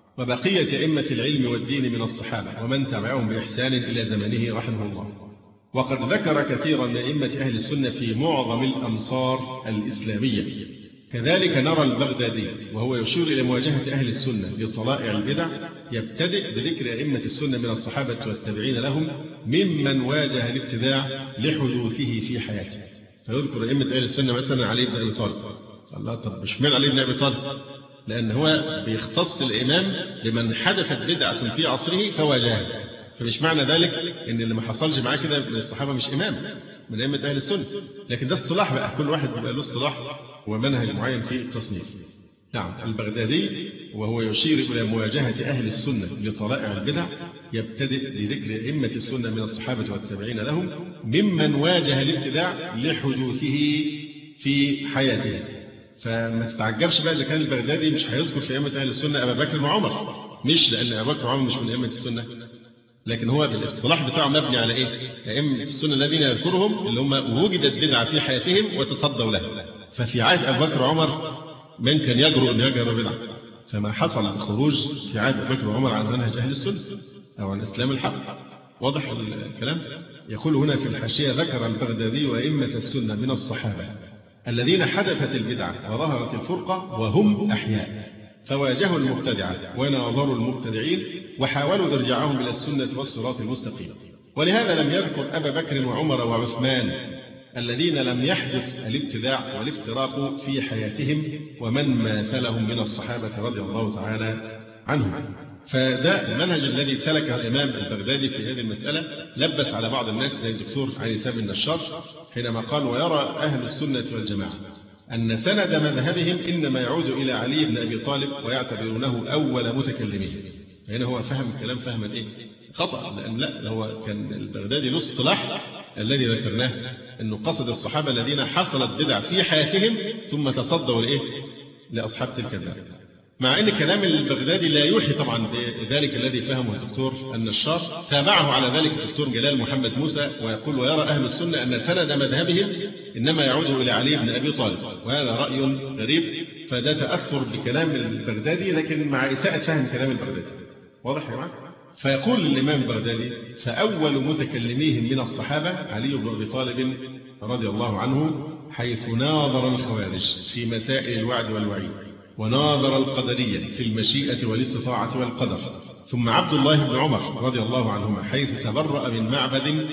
وبقية أئمة العلم والدين من الصحابة ومن تبعهم بإحسان إلى زمنه رحمه الله. وقد ذكر كثيرا من أئمة أهل السنة في معظم الأمصار الإسلامية. كذلك نرى البغدادي وهو يشير إلى مواجهة أهل السنة لطلائع البدع، يبتدئ بذكر أئمة السنة من الصحابة والتابعين لهم ممن واجه الابتداع لحدوثه في حياته. فيذكر أئمة أهل السنة مثلا علي بن أبي طالب. الله، طب مش من علي بن أبي طالب؟ لأن هو بيختص الإمام بمن حدثت بدعة في عصره فواجهها، فمش معنى ذلك ان اللي ما حصلش معاه كده من الصحابه مش امام من ائمه اهل السنه، لكن ده اصطلاح بقى، كل واحد بيبقى له اصطلاح ومنهج معين في التصنيف. نعم، البغدادي وهو يشير الى مواجهه اهل السنه لطلائع البدع، يبتدئ بذكر ائمه السنه من الصحابه والتابعين لهم ممن واجه الابتداع لحدوثه في حياته. فما تتعجبش بقى اذا كان البغدادي مش هيذكر في ائمه اهل السنه ابا بكر وعمر، مش لان ابا بكر وعمر مش من ائمه السنه، لكن هو بالاصطلاح بتاعه مبني على ايه؟ أئمة السنة الذين يذكرهم اللي هم وجدت بدعة في حياتهم وتصدوا لها. ففي عهد أبي بكر وعمر من كان يجرؤ أن يجهر بدعة، فما حصل خروج في عهد أبي بكر وعمر عن منهج أهل السنة أو عن الإسلام الحق. واضح الكلام؟ يقول هنا في الحاشية: ذكر البغدادي وأئمة السنة من الصحابة الذين حدثت البدعة وظهرت الفرقة وهم أحياء، فواجهوا المبتدعة وناظروا المبتدعين وحاولوا إرجاعهم إلى السنة والصراط المستقيم. ولهذا لم يذكر أبا بكر وعمر وعثمان الذين لم يحدث الابتداع والافتراق في حياتهم ومن ماثلهم من الصحابة رضي الله تعالى عنهم. فده المنهج الذي سلكه الإمام البغدادي في هذه المسألة. لبس على بعض الناس زي الدكتور علي سامي النشار حينما قال: ويرى أهل السنة والجماعة أن سند مذهبهم إنما يعود إلى علي بن أبي طالب ويعتبرونه أول متكلمين. فهنا هو فهم الكلام فهما إيه؟ خطأ، لأن لا، هو كان البغدادي له اصطلاح الذي ذكرناه أنه قصد الصحابة الذين حصلت بدع في حياتهم ثم تصدوا لإيه؟ لأصحاب تلك البدع. مع أن كلام البغدادي لا يوحي طبعا بذلك الذي فهمه الدكتور النشار. تابعه على ذلك الدكتور جلال محمد موسى ويقول: ويرى أهل السنة أن سند مذهبهم إنما يعود إلى علي بن أبي طالب، وهذا رأي غريب. فده تأثر بكلام البغدادي لكن مع إساءة فهم كلام البغدادي. واضح يا جماعة؟ فيقول الإمام البغدادي: فأول متكلميهم من الصحابة علي بن أبي طالب رضي الله عنه، حيث ناظر الخوارج في مسائل الوعد والوعيد، وناظر القدرية في المشيئة والاستطاعة والقدر. ثم عبد الله بن عمر رضي الله عنهما حيث تبرأ من معبد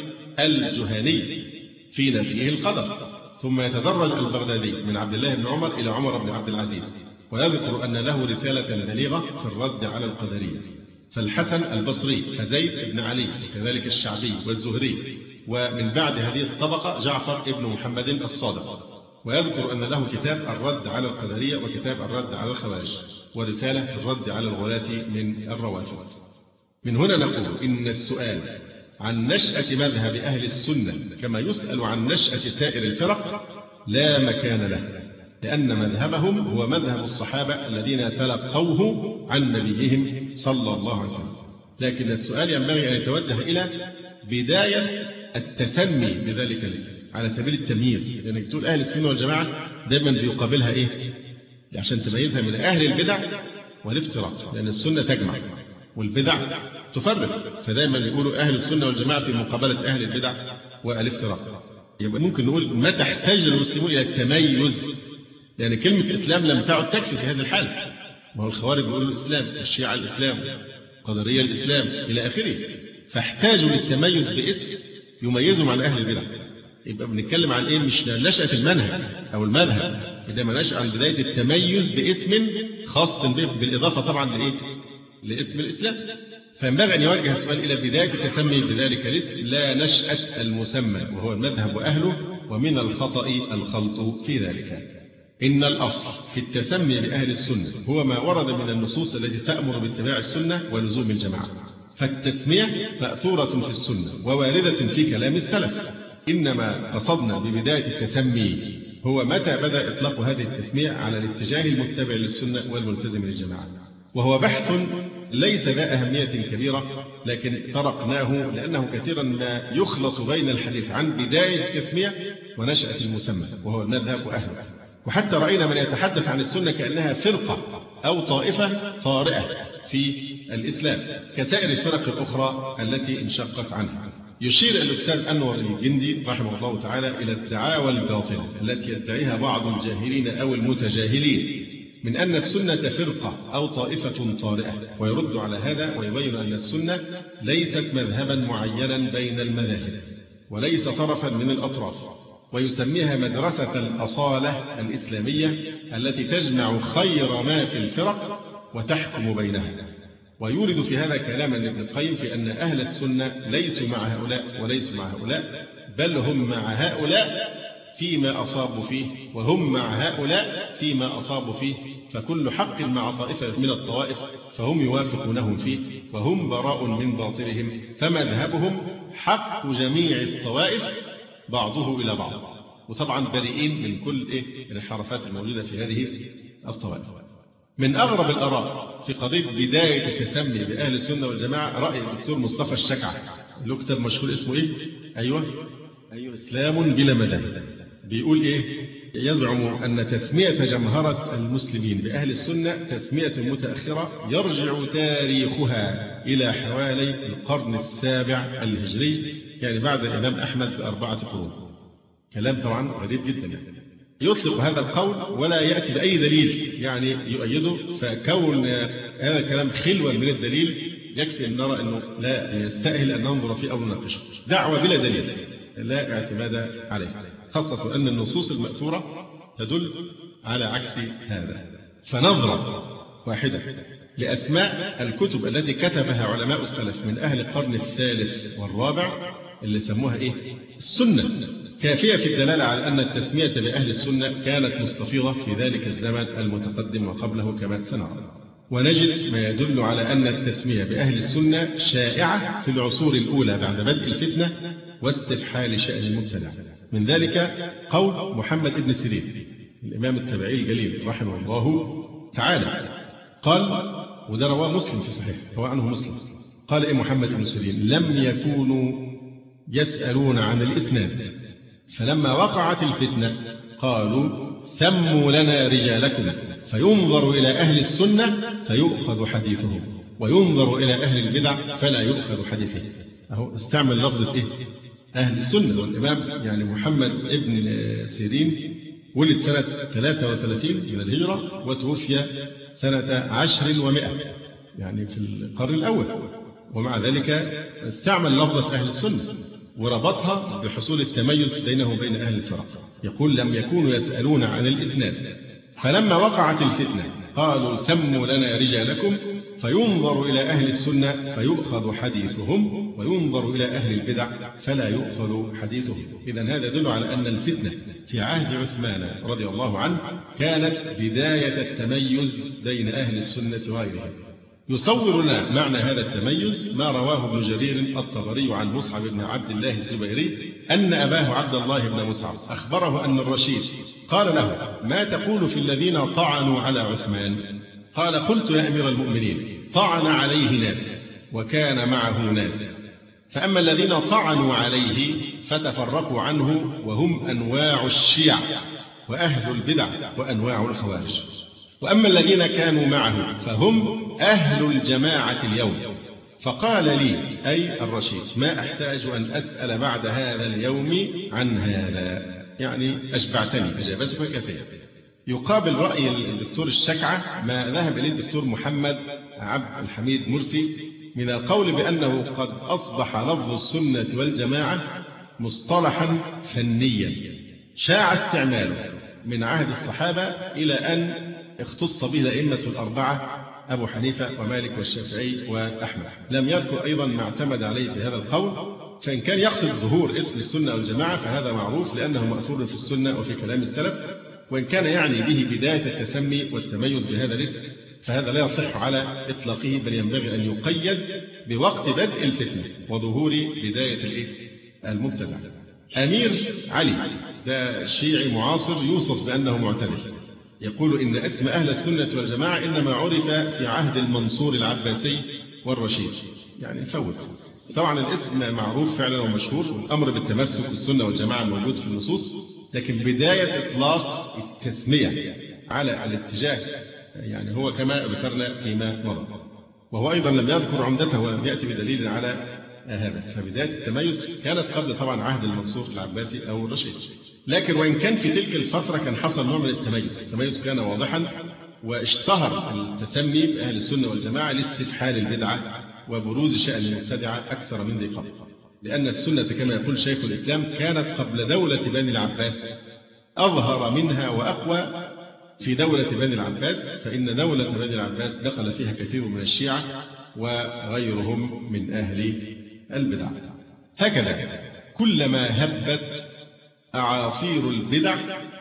الجهني في نفيه القدر. ثم يتدرج البغدادي من عبد الله بن عمر إلى عمر بن عبد العزيز، ويذكر أن له رسالة بليغة في الرد على القدرية. فالحسن البصري، فزيد بن علي، وكذلك الشعبي والزهري، ومن بعد هذه الطبقة جعفر ابن محمد الصادق. ويذكر أن له كتاب الرد على القدرية، وكتاب الرد على الخوارج، ورسالة في الرد على الغلاة من الروافض. من هنا نقول إن السؤال عن نشأة مذهب أهل السنة كما يسأل عن نشأة سائر الفرق لا مكان له، لأن مذهبهم هو مذهب الصحابة الذين تلقوه عن نبيهم صلى الله عليه وسلم. لكن السؤال ينبغي أن يتوجه إلى بداية التسمي بذلك الاسم على سبيل التمييز، لأنك تقول أهل السنة والجماعة دائما بيقابلها إيه؟ عشان تميزها من أهل البدع والافتراق، لأن السنة تجمع والبدع تفرق، فدائما يقولوا أهل السنة والجماعة في مقابلة أهل البدع والافتراق. يبقى ممكن نقول متى احتاج المسلمون إلى التميز، لأن كلمة الإسلام لم تعد تكفي في هذه الحالة. وهو الخوارج بيقولوا الإسلام، الشيعة الإسلام، قدرية الإسلام إلى آخره، فاحتاجوا للتميز باسم يميزهم عن أهل البدع. يبقى بنتكلم عن إيه؟ مش نشأة المنهج أو المذهب، إنما نشأ عن بداية التميز باسم خاص به، بالإضافة طبعا لإيه؟ لاسم الإسلام. فينبغي أن يوجه السؤال إلى بداية التسمي بذلك الاسم لا نشأة المسمى، وهو المذهب وأهله، ومن الخطأ الخلط في ذلك. إن الأصل في التسمي بأهل السنة هو ما ورد من النصوص التي تأمر باتباع السنة ولزوم الجماعة، فالتسمية مأثورة في السنة وواردة في كلام السلف. إنما قصدنا ببداية التسمي هو متى بدأ إطلاق هذه التسمية على الاتجاه المتبع للسنة والملتزم للجماعة، وهو بحث ليس ذا أهمية كبيرة، لكن طرقناه لأنه كثيرا ما يخلط بين الحديث عن بداية التسمية ونشأة المسمى، وهو المذهب وأهله. وحتى رأينا من يتحدث عن السنة كأنها فرقة أو طائفة طارئة في الإسلام كسائر الفرق الأخرى التي انشقت عنها. يشير الأستاذ أنور الجندي رحمه الله تعالى إلى الدعاوى الباطلة التي يدعيها بعض الجاهلين أو المتجاهلين من أن السنة فرقة أو طائفة طارئة، ويرد على هذا ويبين أن السنة ليست مذهبا معينا بين المذاهب وليس طرفا من الأطراف، ويسميها مدرسة الأصالة الإسلامية التي تجمع خير ما في الفرق وتحكم بينها. ويورد في هذا كلاما لابن القيم في أن أهل السنة ليسوا مع هؤلاء وليسوا مع هؤلاء، بل هم مع هؤلاء فيما أصابوا فيه وهم مع هؤلاء فيما أصابوا فيه، فكل حق مع طائفة من الطوائف فهم يوافقونهم فيه، وهم براء من باطلهم، فمذهبهم حق جميع الطوائف بعضه إلى بعض، وطبعا بريئين من كل الانحرافات الموجودة في هذه الطوائف. من أغرب الآراء في قضية بداية التسمي بأهل السنة والجماعة رأي الدكتور مصطفى الشكع، له كتاب مشهور اسمه إيه؟ أيوة إسلام بلا مذاهب. بيقول إيه؟ يزعم أن تسمية جمهرة المسلمين بأهل السنة تسمية متأخرة يرجع تاريخها إلى حوالي القرن السابع الهجري، يعني بعد الإمام أحمد ب4 قرون. كلام طبعا غريب جدا يعني. يطلق هذا القول ولا يأتي بأي دليل يعني يؤيده، فكون هذا الكلام خلوا من الدليل يكفي أن نرى أنه لا يستأهل أن ننظر فيه أو نناقشه. دعوة بلا دليل لا اعتماد عليه، خاصة أن النصوص المأثورة تدل على عكس هذا. فنظرة واحدة لأسماء الكتب التي كتبها علماء السلف من أهل القرن الثالث والرابع اللي سموها السنة كافية في الدلالة على أن التسمية بأهل السنة كانت مستفيضة في ذلك الزمن المتقدم وقبله كما سنرى. ونجد ما يدل على أن التسمية بأهل السنة شائعة في العصور الأولى بعد بدء الفتنة واستفحال شأن المبتدع. من ذلك قول محمد بن سيرين الإمام التابعي الجليل رحمه الله تعالى، قال، وده رواه مسلم في صحيح، رواه عنه مسلم، قال محمد بن سيرين: لم يكونوا يسألون عن الإسناد، فلما وقعت الفتنة قالوا: سموا لنا رجالكم، فينظر إلى أهل السنة فيؤخذ حديثهم، وينظر إلى أهل البدع فلا يؤخذ حديثهم. أهو استعمل لفظة أهل السنة. والإمام يعني محمد ابن سيرين ولد سنة 33 من الهجرة وتوفي سنة 10 و100 يعني في القرن الأول، ومع ذلك استعمل لفظة أهل السنة وربطها بحصول التميز بينه وبين أهل الفرق. يقول: لم يكونوا يسألون عن الإسناد، فلما وقعت الفتنة قالوا: سموا لنا رجالكم، فينظر إلى أهل السنة فيؤخذ حديثهم، وينظر إلى أهل البدع فلا يؤخذ حديثهم. إذن هذا يدل على أن الفتنة في عهد عثمان رضي الله عنه كانت بداية التميز بين أهل السنة وغيرهم. يصور لنا معنى هذا التميز ما رواه ابن جرير الطبري عن مصعب بن عبد الله الزبيري أن أباه عبد الله بن مصعب أخبره أن الرشيد قال له: ما تقول في الذين طعنوا على عثمان؟ قال: قلت يا أمير المؤمنين: طعن عليه ناس وكان معه ناس، فأما الذين طعنوا عليه فتفرقوا عنه وهم أنواع الشيع وأهل البدع وأنواع الخوارج، وأما الذين كانوا معه فهم أهل الجماعة اليوم. فقال لي أي الرشيد: ما أحتاج أن أسأل بعد هذا اليوم عن هذا، يعني أشبعتني، إجابتك كافية. يقابل رأي الدكتور الشكعة ما ذهب إليه الدكتور محمد عبد الحميد مرسي من القول بأنه قد أصبح لفظ السنة والجماعة مصطلحا فنيا شاع استعماله من عهد الصحابة إلى أن اختص به الأئمة الأربعة أبو حنيفة ومالك والشافعي وأحمد. لم يذكر أيضا ما اعتمد عليه في هذا القول، فإن كان يقصد ظهور اسم السنة والجماعة فهذا معروف لأنه مأثور في السنة وفي كلام السلف، وإن كان يعني به بداية التسمي والتميز بهذا الاسم فهذا لا يصح على إطلاقه، بل ينبغي أن يقيد بوقت بدء الفتنة وظهور بداية المبتدع. أمير علي ده شيعي معاصر يوصف بأنه معتدل، يقول إن اسم أهل السنة والجماعة إنما عرف في عهد المنصور العباسي والرشيد، يعني فوت. طبعا الاسم معروف فعلا ومشهور، والأمر بالتمسك بالسنة والجماعة موجود في النصوص، لكن بداية إطلاق التسمية على الاتجاه يعني هو كما ذكرنا فيما مضى، وهو أيضا لم يذكر عمدته ولم يأتي بدليل على هذا. فبداية التميز كانت قبل طبعا عهد المنصور العباسي أو الرشيد، لكن وإن كان في تلك الفترة كان حصل نوع من التميز كان واضحا، واشتهر التسمي بأهل السنة والجماعة لاستفحال البدعة وبروز شأن المبتدعة أكثر من ذي قبل، لأن السنة كما يقول شيخ الإسلام كانت قبل دولة بني العباس أظهر منها وأقوى في دولة بني العباس، فإن دولة بني العباس دخل فيها كثير من الشيعة وغيرهم من أهل البدع. هكذا كلما هبت أعاصير البدع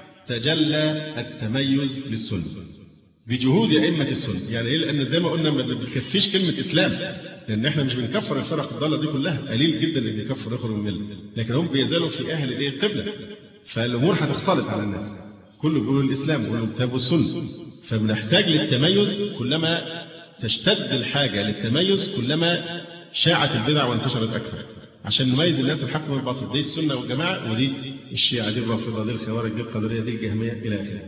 تجلى التميز للسنة بجهود أئمة السنة. يعني إيه؟ لأن زي ما قلنا ما بنكفيش كلمة إسلام، لأن إحنا مش بنكفر الفرق الضالة دي كلها، قليل جدا اللي بيكفر يخرج من الملة، لكن هم بيزالوا في أهل القبلة، فالأمور هتختلط على الناس، كله بيقولوا الإسلام بيقولوا الكتاب والسنة، فبنحتاج للتميز. كلما تشتد الحاجة للتميز كلما شاعت البدع وانتشرت أكثر، عشان نميز الناس الحق من الباطل. دي السنة والجماعة، ودي الشيعة، دي الرافضة، دي الخوارج، دي القدرية، دي الجهمية إلى آخره.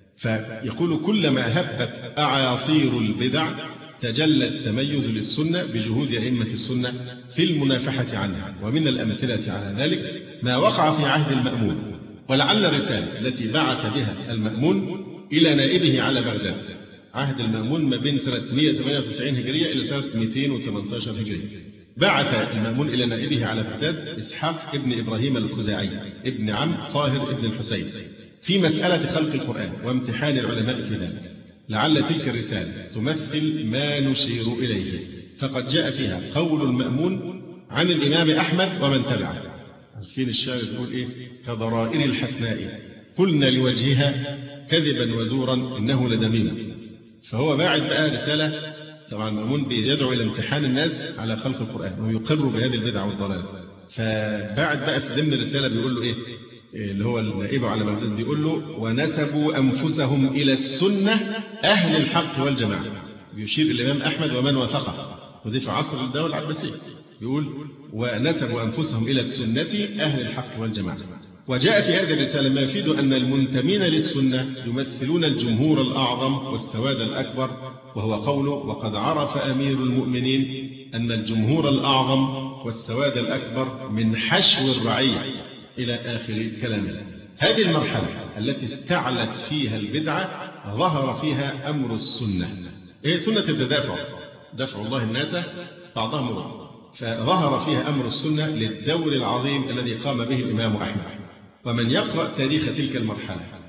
فيقول كلما هبت أعاصير البدع تجلى التميز للسنة بجهود أئمة السنة في المنافحة عنها. ومن الأمثلة على ذلك ما وقع في عهد المأمون، ولعل الرسالة التي بعث بها المأمون إلى نائبه على بغداد. عهد المأمون ما بين سنة 198 هجرية إلى سنة 218 هجرية. بعث المأمون إلى نائبه على بغداد إسحاق ابن إبراهيم الخزاعي ابن عم طاهر ابن الحسين في مسألة خلق القرآن وامتحان العلماء في ذلك. لعل تلك الرسالة تمثل ما نشير إليه، فقد جاء فيها قول المأمون عن الإمام أحمد ومن تبعه. عارفين الشاعر يقول إيه؟ كضرائر الحسناء قلنا لوجهها كذبا وزورا إنه لدميم. فهو باعث بقى رسالة، طبعا المأمون بيدعو إلى امتحان الناس على خلق القرآن ويقر بهذه البدع والضلال. فباعث بقى في ضمن الرسالة بيقول له إيه؟ اللي هو النائب على بغداد بيقول له ونسبوا أنفسهم إلى السنة أهل الحق والجماعة. بيشير الإمام أحمد ومن وثقه، ودي في عصر الدولة العباسية. بيقول ونسبوا أنفسهم إلى السنة أهل الحق والجماعة. وجاء في هذه الرسالة ما يفيد أن المنتمين للسنة يمثلون الجمهور الأعظم والسواد الأكبر، وهو قوله وقد عرف أمير المؤمنين أن الجمهور الأعظم والسواد الأكبر من حشو الرعية إلى آخر كلامه. هذه المرحلة التي استعلت فيها البدعة ظهر فيها أمر السنة. إيه سنة التدافع، دفع الله الناس بعضهم بعض. فظهر فيها أمر السنة للدور العظيم الذي قام به الإمام أحمد. ومن يقرأ تاريخ تلك المرحلة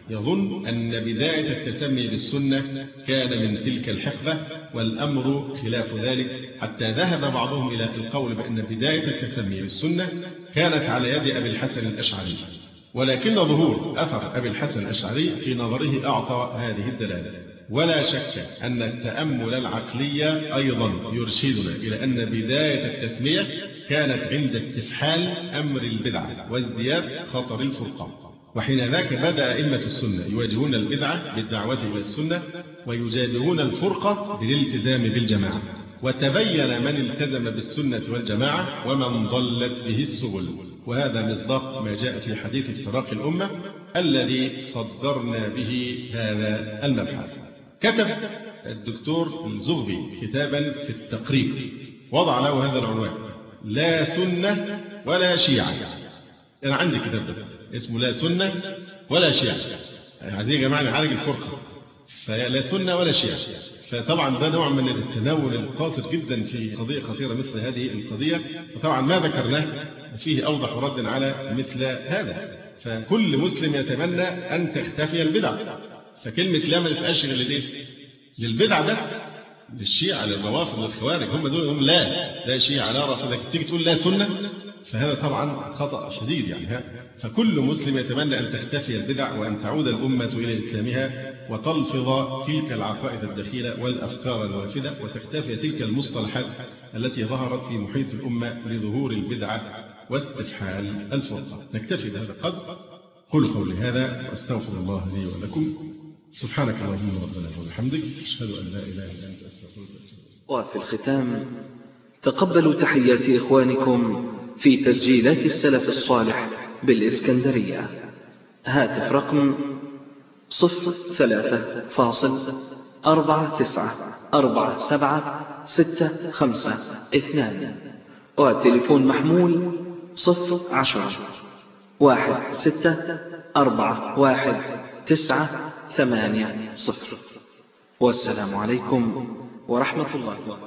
يظن أن بداية التسمي بالسنة كان من تلك الحقبة، والأمر خلاف ذلك، حتى ذهب بعضهم إلى القول بأن بداية التسمي بالسنة كانت على يد أبي الحسن الأشعري، ولكن ظهور أثر أبي الحسن الأشعري في نظره أعطى هذه الدلالة. ولا شك أن التأمل العقلي أيضا يرشدنا إلى أن بداية التسمية كانت عند استفحال أمر البدعة وازدياد خطر الفرقة، وحين ذاك بدأ أئمة السنة يواجهون البدعة بالدعوة إلى السنة ويجادلون الفرقة بالالتزام بالجماعة، وتبين من التزم بالسنة والجماعة ومن ضلت به السبل. وهذا مصداق ما جاء في حديث افتراق الأمة الذي صدرنا به هذا المبحث. كتب الدكتور الزغبي كتابا في التقريب وضع له هذا العنوان: لا سنة ولا شيعة. أنا عندي كتاب ده اسمه لا سنة ولا شيعة، عايزين يا جماعة نعالج الفرقة، فلا سنة ولا شيعة. فطبعا ده نوع من التناول القاصر جدا في قضية خطيرة مثل هذه القضية، وطبعا ما ذكرناه فيه أوضح رد على مثل هذا. فكل مسلم يتمنى أن تختفي البدع، فكلمة لا ما تبقاش غير للبدع بس، للشيعة للروافض للخوارج، هم دول هم لا شيعة لا رافضة. تيجي تقول لا سنة، فهذا طبعا خطأ شديد يعني. فكل مسلم يتمنى أن تختفي البدع وأن تعود الأمة إلى إسلامها وتلفظ تلك العقائد الدخيلة والأفكار الوافدة، وتختفي تلك المصطلحات التي ظهرت في محيط الأمة لظهور البدعة واستفحال الفرقة. نكتفي بهذا القدر. قل قولي هذا وأستغفر الله لي ولكم. سبحانك اللهم ربنا وبحمدك، أشهد أن لا إله إلا أنت، أستغفرك. وفي الختام تقبلوا تحيات إخوانكم في تسجيلات السلف الصالح بالإسكندرية. هاتف رقم 03-494765، وتليفون محمول 010-16411980. والسلام عليكم ورحمة الله وبركاته.